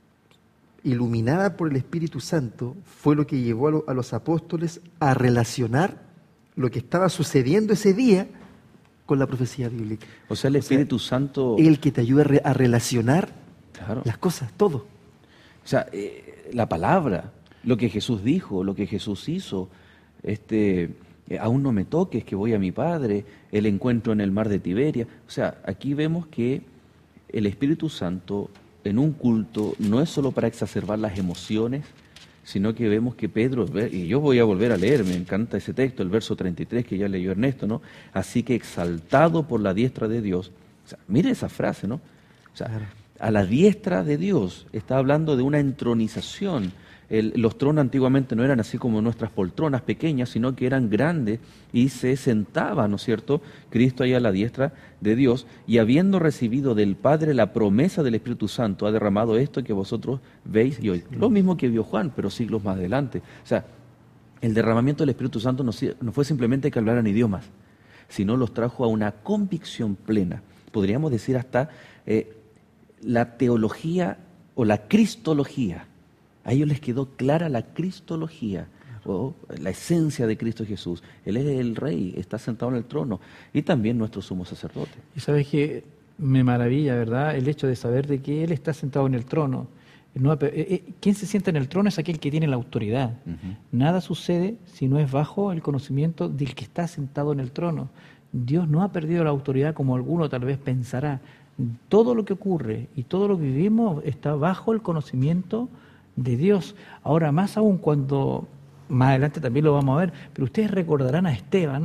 iluminada por el Espíritu Santo, fue lo que llevó a, lo- a los apóstoles a relacionar lo que estaba sucediendo ese día con la profecía bíblica. O sea, el O sea, Espíritu Santo... El que te ayuda a, re- a relacionar Claro. las cosas, todo. O sea, eh, la palabra, lo que Jesús dijo, lo que Jesús hizo, este, eh, aún no me toques, que voy a mi Padre, el encuentro en el mar de Tiberia. O sea, aquí vemos que el Espíritu Santo en un culto no es solo para exacerbar las emociones, sino que vemos que Pedro, y yo voy a volver a leer, me encanta ese texto, el verso treinta y tres que ya leyó Ernesto, ¿no? Así que exaltado por la diestra de Dios, o sea, mire esa frase, ¿no? O sea, Claro. a la diestra de Dios, está hablando de una entronización. El- los tronos antiguamente no eran así como nuestras poltronas pequeñas, sino que eran grandes y se sentaba, ¿no es cierto?, Cristo ahí a la diestra de Dios, y habiendo recibido del Padre la promesa del Espíritu Santo, ha derramado esto que vosotros veis y oís. Lo mismo que vio Juan, pero siglos más adelante. O sea, el derramamiento del Espíritu Santo no, si- no fue simplemente que hablaran idiomas, sino los trajo a una convicción plena. Podríamos decir hasta eh, la teología o la cristología. A ellos les quedó clara la cristología, o la esencia de Cristo Jesús. Él es el Rey, está sentado en el trono, y también nuestro sumo sacerdote. Y sabes que me maravilla, ¿verdad?, el hecho de saber de que Él está sentado en el trono. No, eh, eh, quien se sienta en el trono es aquel que tiene la autoridad. Ujú. Nada sucede si no es bajo el conocimiento del que está sentado en el trono. Dios no ha perdido la autoridad como alguno tal vez pensará. Todo lo que ocurre y todo lo que vivimos está bajo el conocimiento de Dios. Ahora, más aún cuando, más adelante también lo vamos a ver, pero ustedes recordarán a Esteban,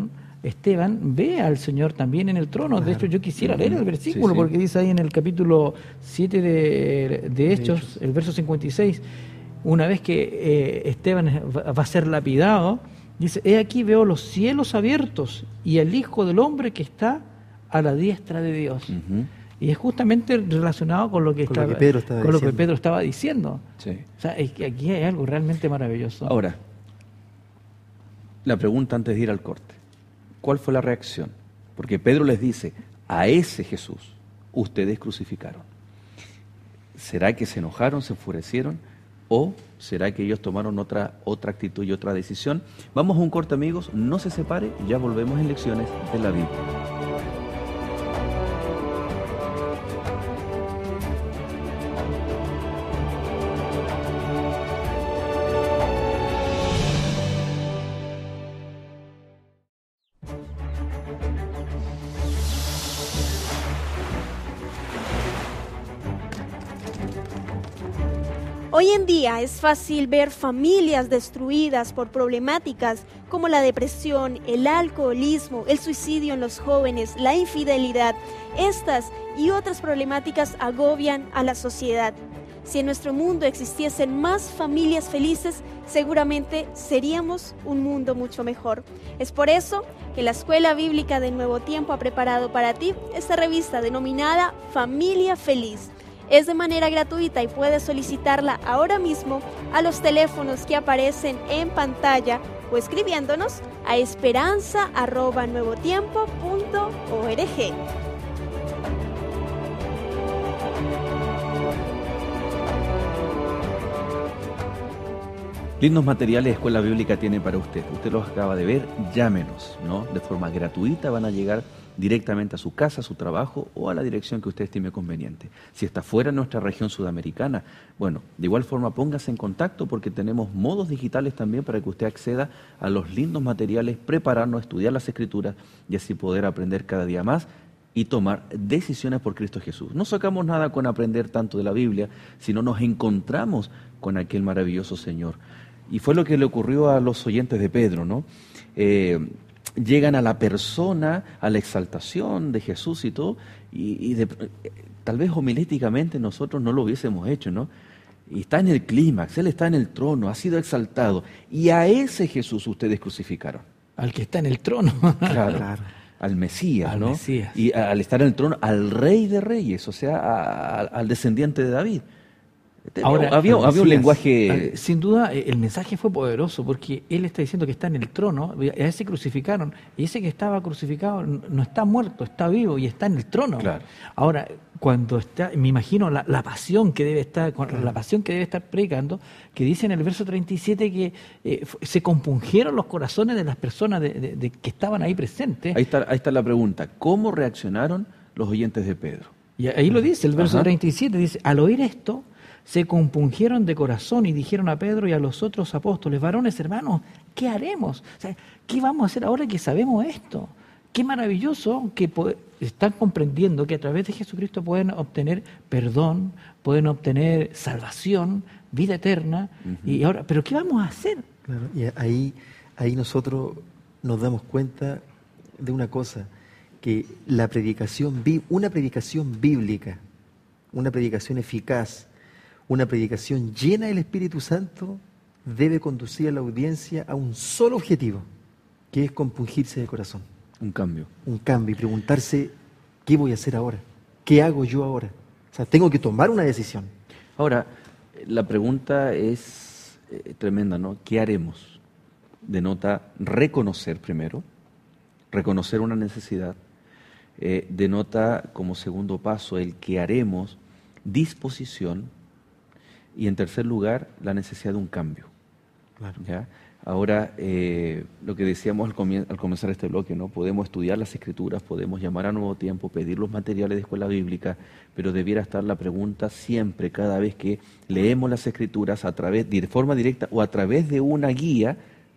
Esteban ve al Señor también en el trono. Claro. De hecho, yo quisiera leer el versículo, sí, sí. porque dice ahí en el capítulo siete de, de Hechos, de Hechos, el verso cincuenta y seis, una vez que eh, Esteban va a ser lapidado, dice, he aquí veo los cielos abiertos y el Hijo del Hombre que está a la diestra de Dios. Uh-huh. Y es justamente relacionado con lo que, con estaba, lo que, Pedro, estaba con lo que Pedro estaba diciendo. Sí. O sea, es que aquí hay algo realmente maravilloso. Ahora, la pregunta antes de ir al corte. ¿Cuál fue la reacción? Porque Pedro les dice, a ese Jesús ustedes crucificaron. ¿Será que se enojaron, se enfurecieron? ¿O será que ellos tomaron otra, otra actitud y otra decisión? Vamos a un corte, amigos, no se separe, ya volvemos en Lecciones de la Biblia. Hoy en día es fácil ver familias destruidas por problemáticas como la depresión, el alcoholismo, el suicidio en los jóvenes, la infidelidad. Estas y otras problemáticas agobian a la sociedad. Si en nuestro mundo existiesen más familias felices, seguramente seríamos un mundo mucho mejor. Es por eso que la Escuela Bíblica de Nuevo Tiempo ha preparado para ti esta revista denominada Familia Feliz. Es de manera gratuita y puedes solicitarla ahora mismo a los teléfonos que aparecen en pantalla o escribiéndonos a esperanza arroba nuevotiempo punto org. Lindos materiales Escuela Bíblica tiene para usted. Usted los acaba de ver, llámenos, ¿no? De forma gratuita van a llegar directamente a su casa, a su trabajo o a la dirección que usted estime conveniente. Si está fuera de nuestra región sudamericana, bueno, de igual forma póngase en contacto porque tenemos modos digitales también para que usted acceda a los lindos materiales, prepararnos, estudiar las Escrituras y así poder aprender cada día más y tomar decisiones por Cristo Jesús. No sacamos nada con aprender tanto de la Biblia, sino nos encontramos con aquel maravilloso Señor. Y fue lo que le ocurrió a los oyentes de Pedro, ¿no? Eh, llegan a la persona, a la exaltación de Jesús y todo, y, y de, tal vez homiléticamente nosotros no lo hubiésemos hecho, ¿no? Y está en el clímax, Él está en el trono, ha sido exaltado, y a ese Jesús ustedes crucificaron. Al que está en el trono. Claro, claro. Al Mesías, al ¿no? Mesías. Y al estar en el trono, al Rey de Reyes, o sea, a, a, al descendiente de David. Ahora, había, había un lenguaje... Sin duda, el mensaje fue poderoso porque él está diciendo que está en el trono, a ese crucificaron, y ese que estaba crucificado no está muerto, está vivo y está en el trono. Claro. Ahora, cuando está, me imagino la, la pasión que debe estar, con claro. la pasión que debe estar predicando, que dice en el verso treinta y siete que eh, se compungieron los corazones de las personas de, de, de que estaban ahí presentes. Ahí está, ahí está la pregunta, ¿cómo reaccionaron los oyentes de Pedro? Y ahí lo dice, el verso Ajá. treinta y siete dice, al oír esto, se compungieron de corazón y dijeron a Pedro y a los otros apóstoles, varones hermanos, ¿qué haremos? O sea, ¿qué vamos a hacer ahora que sabemos esto? Qué maravilloso que están comprendiendo que a través de Jesucristo pueden obtener perdón, pueden obtener salvación, vida eterna. Uh-huh. Y ahora, ¿pero qué vamos a hacer? Claro, y ahí, ahí nosotros nos damos cuenta de una cosa, que la predicación, una predicación bíblica, una predicación eficaz, una predicación llena del Espíritu Santo debe conducir a la audiencia a un solo objetivo, que es compungirse de corazón. Un cambio. Un cambio y preguntarse, ¿qué voy a hacer ahora? ¿Qué hago yo ahora? O sea, tengo que tomar una decisión. Ahora, la pregunta es eh, tremenda, ¿no? ¿Qué haremos? Denota reconocer primero, reconocer una necesidad, eh, denota como segundo paso el que haremos, disposición, y en tercer lugar, la necesidad de un cambio. Claro. ¿Ya? Ahora, eh, lo que decíamos al, comien- al comenzar este bloque, ¿no? Podemos estudiar las Escrituras, podemos llamar a Nuevo Tiempo, pedir los materiales de escuela bíblica, pero debiera estar la pregunta siempre, cada vez que leemos las Escrituras, a través, de forma directa o a través de una guía,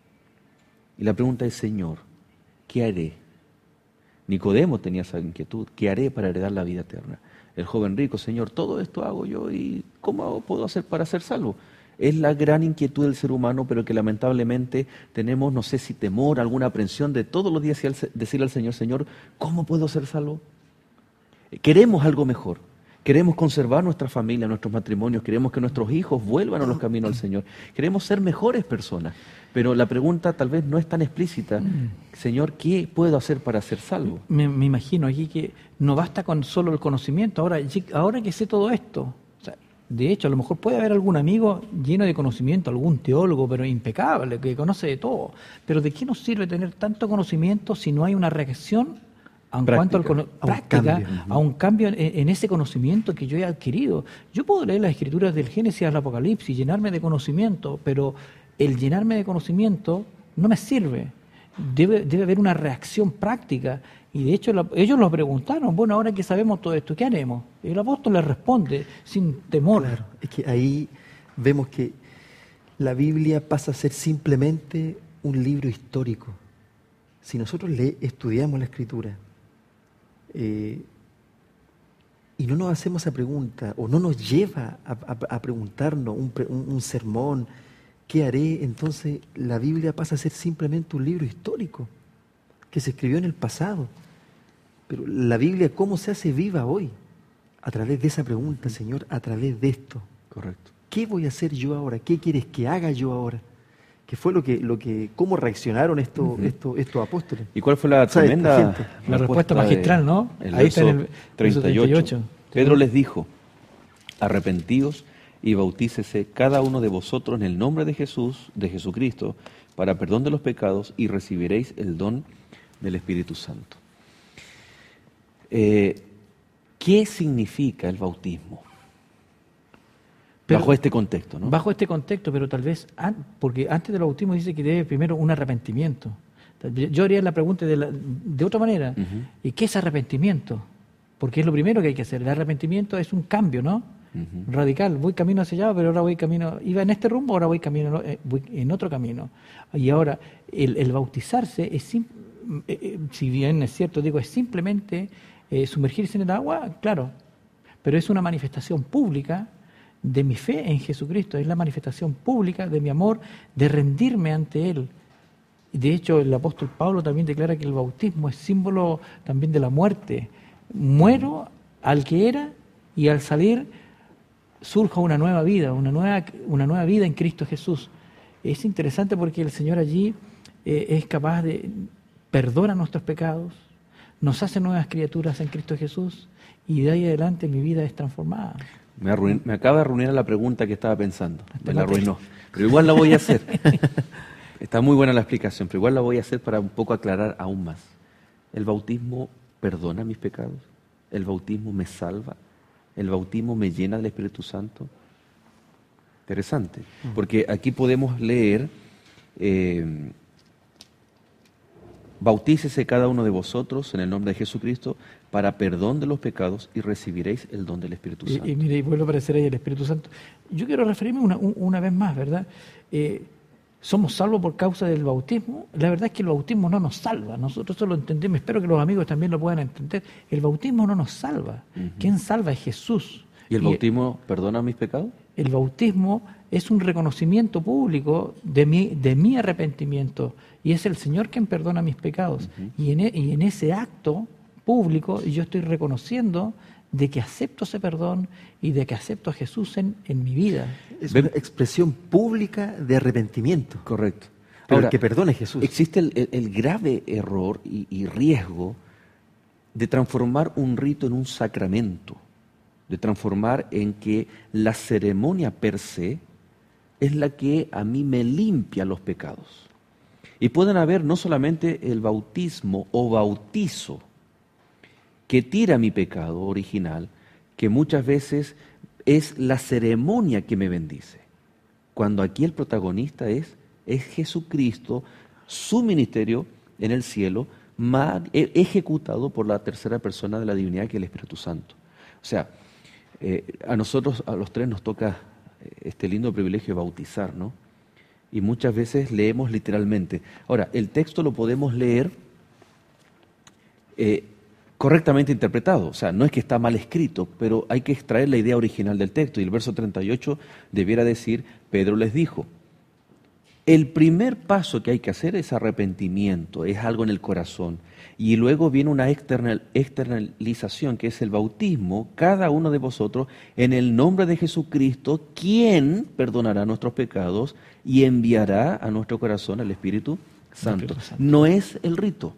y la pregunta es, Señor, ¿qué haré? Nicodemo tenía esa inquietud, ¿qué haré para heredar la vida eterna? El joven rico, Señor, todo esto hago yo, ¿y cómo puedo hacer para ser salvo? Es la gran inquietud del ser humano, pero que lamentablemente tenemos, no sé si temor, alguna aprensión de todos los días decirle al Señor, Señor, ¿cómo puedo ser salvo? Queremos algo mejor. Queremos conservar nuestra familia, nuestros matrimonios, queremos que nuestros hijos vuelvan a los caminos del Señor. Queremos ser mejores personas, pero la pregunta tal vez no es tan explícita. Señor, ¿qué puedo hacer para ser salvo? Me, me imagino aquí que no basta con solo el conocimiento. Ahora, ahora que sé todo esto, o sea, de hecho, a lo mejor puede haber algún amigo lleno de conocimiento, algún teólogo, pero impecable, que conoce de todo. Pero ¿de qué nos sirve tener tanto conocimiento si no hay una reacción en cuanto al cono- a un práctica, cambio. a un cambio en, en ese conocimiento que yo he adquirido? Yo puedo leer las escrituras del Génesis al Apocalipsis, llenarme de conocimiento, pero el llenarme de conocimiento no me sirve. Debe, debe haber una reacción práctica. Y de hecho la, ellos lo preguntaron, bueno, ahora que sabemos todo esto, ¿qué haremos? Y el apóstol les responde sin temor. Claro, es que ahí vemos que la Biblia pasa a ser simplemente un libro histórico. Si nosotros le estudiamos la Escritura, Eh, y no nos hacemos esa pregunta, o no nos lleva a, a, a preguntarnos un, un, un sermón, ¿qué haré? Entonces la Biblia pasa a ser simplemente un libro histórico que se escribió en el pasado. Pero la Biblia, ¿cómo se hace viva hoy? A través de esa pregunta, Señor, a través de esto. Correcto. ¿Qué voy a hacer yo ahora? ¿Qué quieres que haga yo ahora? ¿Qué fue lo que, lo que, cómo reaccionaron estos, uh-huh. estos, estos apóstoles? ¿Y cuál fue la tremenda la respuesta magistral, ¿no? Ahí está en el treinta y ocho. Pedro les dijo, arrepentíos y bautícese cada uno de vosotros en el nombre de Jesús, de Jesucristo, para perdón de los pecados y recibiréis el don del Espíritu Santo. Eh, ¿Qué significa el bautismo? Pero, bajo este contexto, ¿no? Bajo este contexto, pero tal vez, porque antes del bautismo dice que debe primero un arrepentimiento. Yo haría la pregunta de, la, de otra manera. Uh-huh. ¿Y qué es arrepentimiento? Porque es lo primero que hay que hacer. El arrepentimiento es un cambio, ¿no? Uh-huh. Radical. Voy camino hacia allá, pero ahora voy camino... Iba en este rumbo, ahora voy camino eh, voy en otro camino. Y ahora, el, el bautizarse, es sim, eh, si bien es cierto, digo, es simplemente eh, sumergirse en el agua, claro, pero es una manifestación pública de mi fe en Jesucristo, es la manifestación pública de mi amor, de rendirme ante Él. De hecho, el apóstol Pablo también declara que el bautismo es símbolo también de la muerte. Muero al que era y al salir surja una nueva vida, una nueva, una nueva vida en Cristo Jesús. Es interesante porque el Señor allí eh, es capaz de perdonar nuestros pecados, nos hace nuevas criaturas en Cristo Jesús y de ahí adelante mi vida es transformada. Me, arruin, me acaba de arruinar la pregunta que estaba pensando. Me la arruinó. Pero igual la voy a hacer. Está muy buena la explicación, pero igual la voy a hacer para un poco aclarar aún más. ¿El bautismo perdona mis pecados? ¿El bautismo me salva? ¿El bautismo me llena del Espíritu Santo? Interesante. Porque aquí podemos leer, eh, bautícese cada uno de vosotros en el nombre de Jesucristo para perdón de los pecados y recibiréis el don del Espíritu Santo. Y, y mire, y vuelve a aparecer ahí el Espíritu Santo. Yo quiero referirme una, una vez más, ¿verdad? Eh, ¿Somos salvos por causa del bautismo? La verdad es que el bautismo no nos salva. Nosotros eso lo entendemos. Espero que los amigos también lo puedan entender. El bautismo no nos salva. Uh-huh. ¿Quién salva es Jesús? ¿Y el y bautismo el, perdona mis pecados? El bautismo es un reconocimiento público de mi, de mi arrepentimiento. Y es el Señor quien perdona mis pecados. Uh-huh. Y, en, y en ese acto público yo estoy reconociendo de que acepto ese perdón y de que acepto a Jesús en, en mi vida. Es una expresión pública de arrepentimiento. Correcto. Pero Ahora, el que perdone es Jesús. Existe el, el, el grave error y, y riesgo de transformar un rito en un sacramento, de transformar en que la ceremonia per se es la que a mí me limpia los pecados. Y pueden haber no solamente el bautismo o bautizo, que tira mi pecado original, que muchas veces es la ceremonia que me bendice. Cuando aquí el protagonista es, es Jesucristo, su ministerio en el cielo, ejecutado por la tercera persona de la divinidad, que es el Espíritu Santo. O sea, eh, a nosotros, a los tres, nos toca este lindo privilegio de bautizar, ¿no? Y muchas veces leemos literalmente. Ahora, el texto lo podemos leer... Eh, correctamente interpretado. O sea, no es que está mal escrito, pero hay que extraer la idea original del texto. Y el verso treinta y ocho debiera decir, Pedro les dijo, el primer paso que hay que hacer es arrepentimiento, es algo en el corazón. Y luego viene una external, externalización, que es el bautismo, cada uno de vosotros, en el nombre de Jesucristo, quien perdonará nuestros pecados y enviará a nuestro corazón el Espíritu Santo. Espíritu Santo. No es el rito,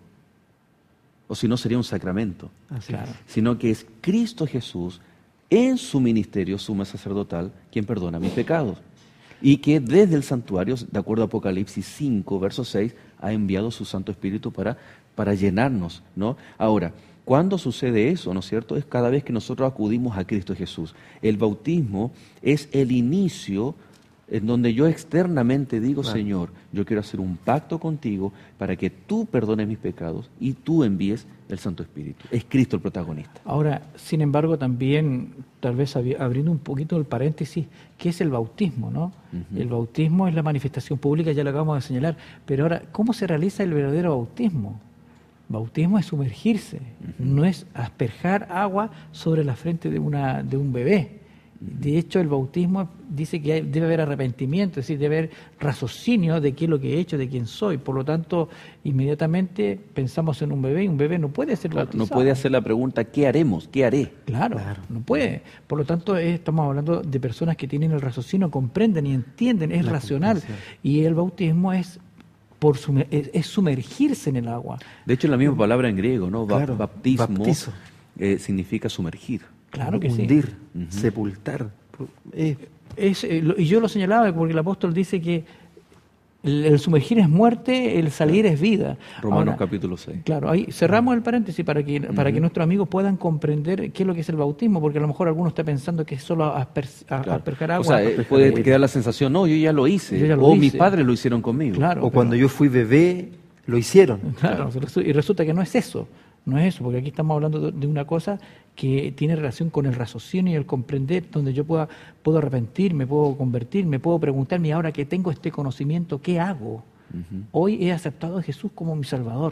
o si no sería un sacramento, Así Claro. es. sino que es Cristo Jesús, en su ministerio sumo sacerdotal, quien perdona mis pecados. Y que desde el santuario, de acuerdo a Apocalipsis cinco, verso seis, ha enviado su Santo Espíritu para, para llenarnos, ¿no? Ahora, ¿cuándo sucede eso, no es cierto? Es cada vez que nosotros acudimos a Cristo Jesús. El bautismo es el inicio en donde yo externamente digo, Claro. Señor, yo quiero hacer un pacto contigo para que tú perdones mis pecados y tú envíes el Santo Espíritu. Es Cristo el protagonista. Ahora, sin embargo, también, tal vez abi- abriendo un poquito el paréntesis, ¿qué es el bautismo, no? Ujú. El bautismo es la manifestación pública, ya lo acabamos de señalar, pero ahora, ¿cómo se realiza el verdadero bautismo? Bautismo es sumergirse, no es asperjar agua sobre la frente de, una, de un bebé. De hecho, el bautismo dice que hay- debe haber arrepentimiento, es decir, debe haber raciocinio de qué es lo que he hecho, de quién soy. Por lo tanto, inmediatamente pensamos en un bebé y un bebé no puede ser Claro, bautizado. no puede hacer la pregunta, ¿qué haremos? ¿Qué haré? Claro, Claro. no puede. Por lo tanto, eh, estamos hablando de personas que tienen el raciocinio, comprenden y entienden, es La racional. comprensión. Y el bautismo es, por sumer- es, es sumergirse en el agua. De hecho, es la misma palabra en griego, ¿no? Ba- Claro, baptismo baptizo. eh, significa sumergir. Claro que sí. Hundir, Ujú. sepultar. Eh, Es, eh, lo- y yo lo señalaba porque el apóstol dice que el, el sumergir es muerte, el salir es vida. Romanos Ahora, capítulo seis. Claro, ahí cerramos el paréntesis para que, para que nuestros amigos puedan comprender qué es lo que es el bautismo, porque a lo mejor alguno está pensando que es solo asper- a- Claro. asperjar O agua. sea, eh, puede quedar la sensación, no, yo ya lo hice, Yo ya lo o hice. mis padres lo hicieron conmigo. Claro, o pero- cuando yo fui bebé, lo hicieron. Claro, resu- y resulta que no es eso, no es eso, porque aquí estamos hablando de- de una cosa que tiene relación con el raciocinio y el comprender, donde yo pueda, puedo arrepentirme, puedo convertirme, puedo preguntarme, ahora que tengo este conocimiento, ¿qué hago? Ujú. Hoy he aceptado a Jesús como mi Salvador.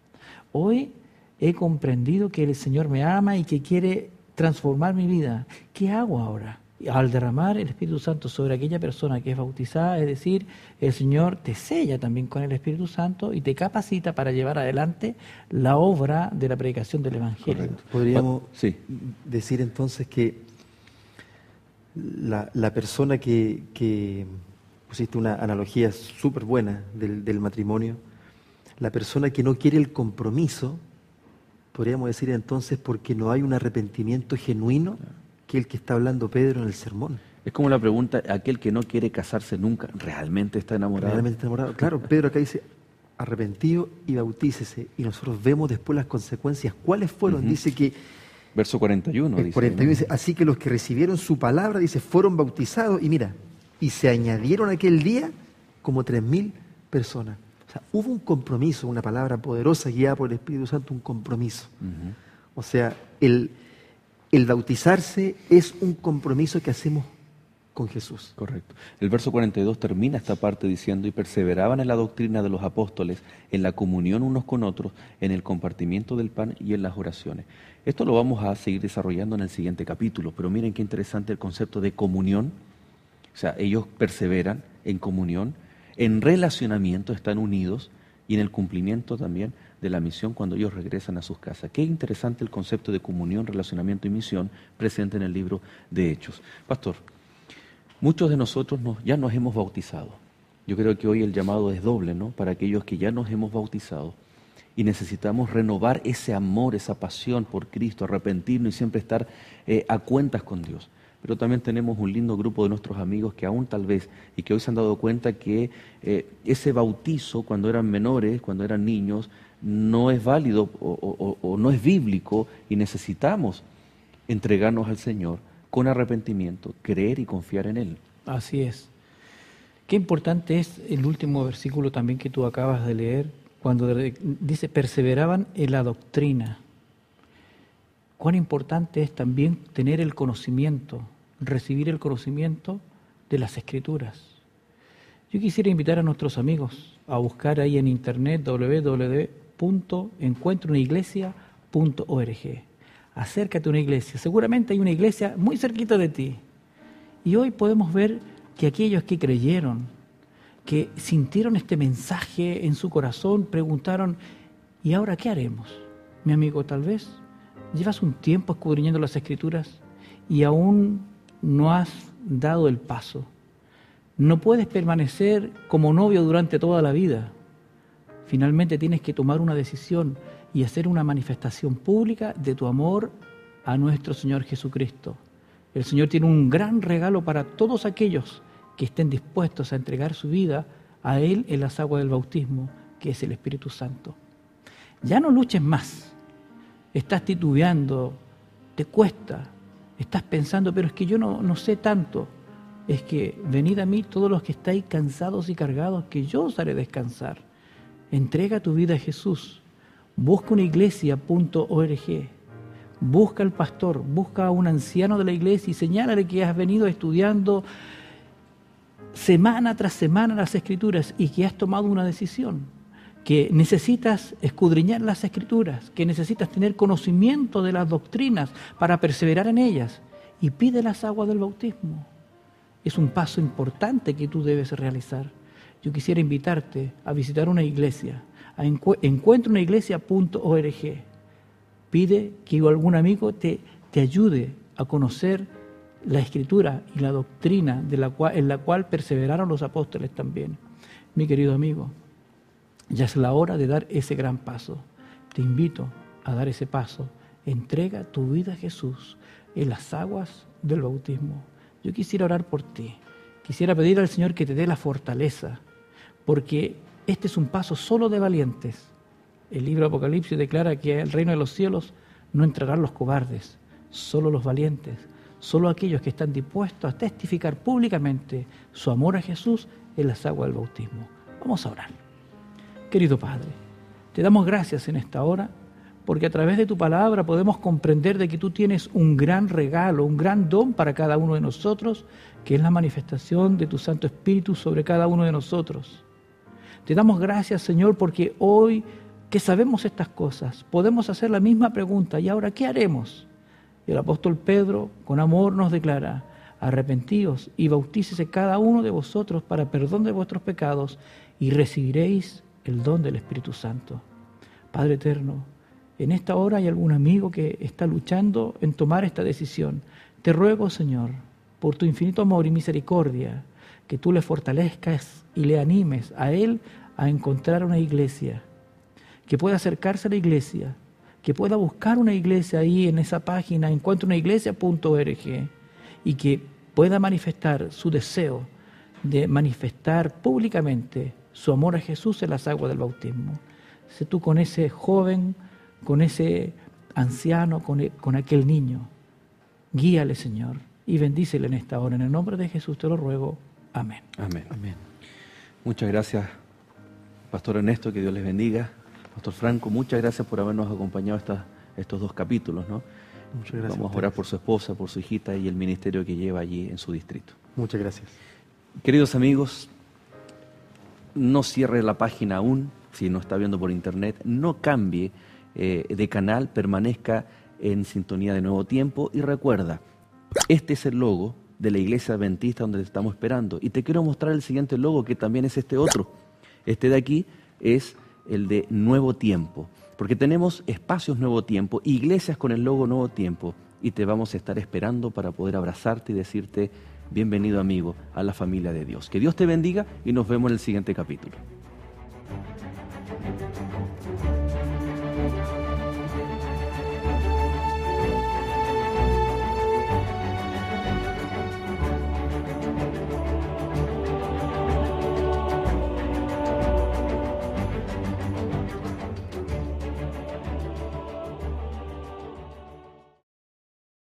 Hoy he comprendido que el Señor me ama y que quiere transformar mi vida. ¿Qué hago ahora? Al derramar el Espíritu Santo sobre aquella persona que es bautizada, es decir, el Señor te sella también con el Espíritu Santo y te capacita para llevar adelante la obra de la predicación del Evangelio. Correcto. Podríamos Sí. decir entonces que la, la persona que, que pusiste una analogía súper buena del, del matrimonio, la persona que no quiere el compromiso, podríamos decir entonces porque no hay un arrepentimiento genuino, que el que está hablando Pedro en el sermón. Es como la pregunta, aquel que no quiere casarse nunca, ¿realmente está enamorado? Realmente enamorado. Claro, Pedro acá dice, arrepentido y bautícese. Y nosotros vemos después las consecuencias. ¿Cuáles fueron? Ujú. Dice que Verso cuarenta y uno el dice. cuarenta y uno ¿no? dice, así que los que recibieron su palabra, dice, fueron bautizados. Y mira, y se añadieron aquel día como tres mil personas. O sea, hubo un compromiso, una palabra poderosa guiada por el Espíritu Santo, un compromiso. Ujú. O sea, el, el bautizarse es un compromiso que hacemos con Jesús. Correcto. El verso cuarenta y dos termina esta parte diciendo, y perseveraban en la doctrina de los apóstoles, en la comunión unos con otros, en el compartimiento del pan y en las oraciones. Esto lo vamos a seguir desarrollando en el siguiente capítulo, pero miren qué interesante el concepto de comunión. O sea, ellos perseveran en comunión, en relacionamiento, están unidos, y en el cumplimiento también de la misión cuando ellos regresan a sus casas. Qué interesante el concepto de comunión, relacionamiento y misión presente en el libro de Hechos. Pastor, muchos de nosotros nos, ya nos hemos bautizado. Yo creo que hoy el llamado es doble, ¿no? Para aquellos que ya nos hemos bautizado y necesitamos renovar ese amor, esa pasión por Cristo, arrepentirnos y siempre estar eh, a cuentas con Dios. Pero también tenemos un lindo grupo de nuestros amigos que aún tal vez, y que hoy se han dado cuenta que eh, ese bautizo cuando eran menores, cuando eran niños, no es válido o, o, o no es bíblico y necesitamos entregarnos al Señor con arrepentimiento, creer y confiar en Él. Así es. Qué importante es el último versículo también que tú acabas de leer, cuando de- dice, perseveraban en la doctrina. Cuán importante es también tener el conocimiento, recibir el conocimiento de las Escrituras. Yo quisiera invitar a nuestros amigos a buscar ahí en internet doble u doble u doble u punto encuentro una iglesia punto org. Acércate a una iglesia. Seguramente hay una iglesia muy cerquita de ti. Y hoy podemos ver que aquellos que creyeron, que sintieron este mensaje en su corazón, preguntaron, ¿y ahora qué haremos? Mi amigo, tal vez llevas un tiempo escudriñando las Escrituras y aún no has dado el paso. No puedes permanecer como novio durante toda la vida. Finalmente tienes que tomar una decisión y hacer una manifestación pública de tu amor a nuestro Señor Jesucristo. El Señor tiene un gran regalo para todos aquellos que estén dispuestos a entregar su vida a Él en las aguas del bautismo, que es el Espíritu Santo. Ya no luches más. Estás titubeando, te cuesta, estás pensando, pero es que yo no, no sé tanto. Es que venid a mí todos los que estáis cansados y cargados, que yo os haré descansar. Entrega tu vida a Jesús. Busca una iglesia punto org. Busca al pastor, busca a un anciano de la iglesia y señálale que has venido estudiando semana tras semana las Escrituras y que has tomado una decisión, que necesitas escudriñar las Escrituras, que necesitas tener conocimiento de las doctrinas para perseverar en ellas, y pide las aguas del bautismo. Es un paso importante que tú debes realizar. Yo quisiera invitarte a visitar una iglesia, a encu- encuentra una iglesia punto org. Pide que algún amigo te, te ayude a conocer la Escritura y la doctrina de la cual, en la cual perseveraron los apóstoles también. Mi querido amigo, ya es la hora de dar ese gran paso. Te invito a dar ese paso. Entrega tu vida a Jesús en las aguas del bautismo. Yo quisiera orar por ti. Quisiera pedir al Señor que te dé la fortaleza, porque este es un paso solo de valientes. El libro de Apocalipsis declara que al reino de los cielos no entrarán los cobardes, solo los valientes, solo aquellos que están dispuestos a testificar públicamente su amor a Jesús en las aguas del bautismo. Vamos a orar. Querido Padre, te damos gracias en esta hora, porque a través de tu palabra podemos comprender de que tú tienes un gran regalo, un gran don para cada uno de nosotros, que es la manifestación de tu Santo Espíritu sobre cada uno de nosotros. Te damos gracias, Señor, porque hoy que sabemos estas cosas, podemos hacer la misma pregunta, ¿y ahora qué haremos? Y el apóstol Pedro, con amor, nos declara, arrepentíos y bautícese cada uno de vosotros para perdón de vuestros pecados y recibiréis el don del Espíritu Santo. Padre eterno, en esta hora hay algún amigo que está luchando en tomar esta decisión. Te ruego, Señor, por tu infinito amor y misericordia, que tú le fortalezcas y le animes a él a encontrar una iglesia, que pueda acercarse a la iglesia, que pueda buscar una iglesia ahí en esa página, encuentra una iglesia punto org, y que pueda manifestar su deseo de manifestar públicamente su amor a Jesús en las aguas del bautismo. Sé tú con ese joven, con ese anciano, con, el, con aquel niño. Guíale, Señor, y bendícele en esta hora. En el nombre de Jesús te lo ruego. Amén. Amén. Amén. Muchas gracias, Pastor Ernesto, que Dios les bendiga. Pastor Franco, muchas gracias por habernos acompañado esta, estos dos capítulos, ¿no? Muchas gracias. Vamos a orar por su esposa, por su hijita y el ministerio que lleva allí en su distrito. Muchas gracias. Queridos amigos, no cierre la página aún, si no está viendo por internet, no cambie eh, de canal, permanezca en sintonía de Nuevo Tiempo y recuerda, este es el logo de la Iglesia Adventista donde te estamos esperando. Y te quiero mostrar el siguiente logo, que también es este otro. Este de aquí es el de Nuevo Tiempo, porque tenemos espacios Nuevo Tiempo, iglesias con el logo Nuevo Tiempo, y te vamos a estar esperando para poder abrazarte y decirte, bienvenido amigo a la familia de Dios. Que Dios te bendiga y nos vemos en el siguiente capítulo.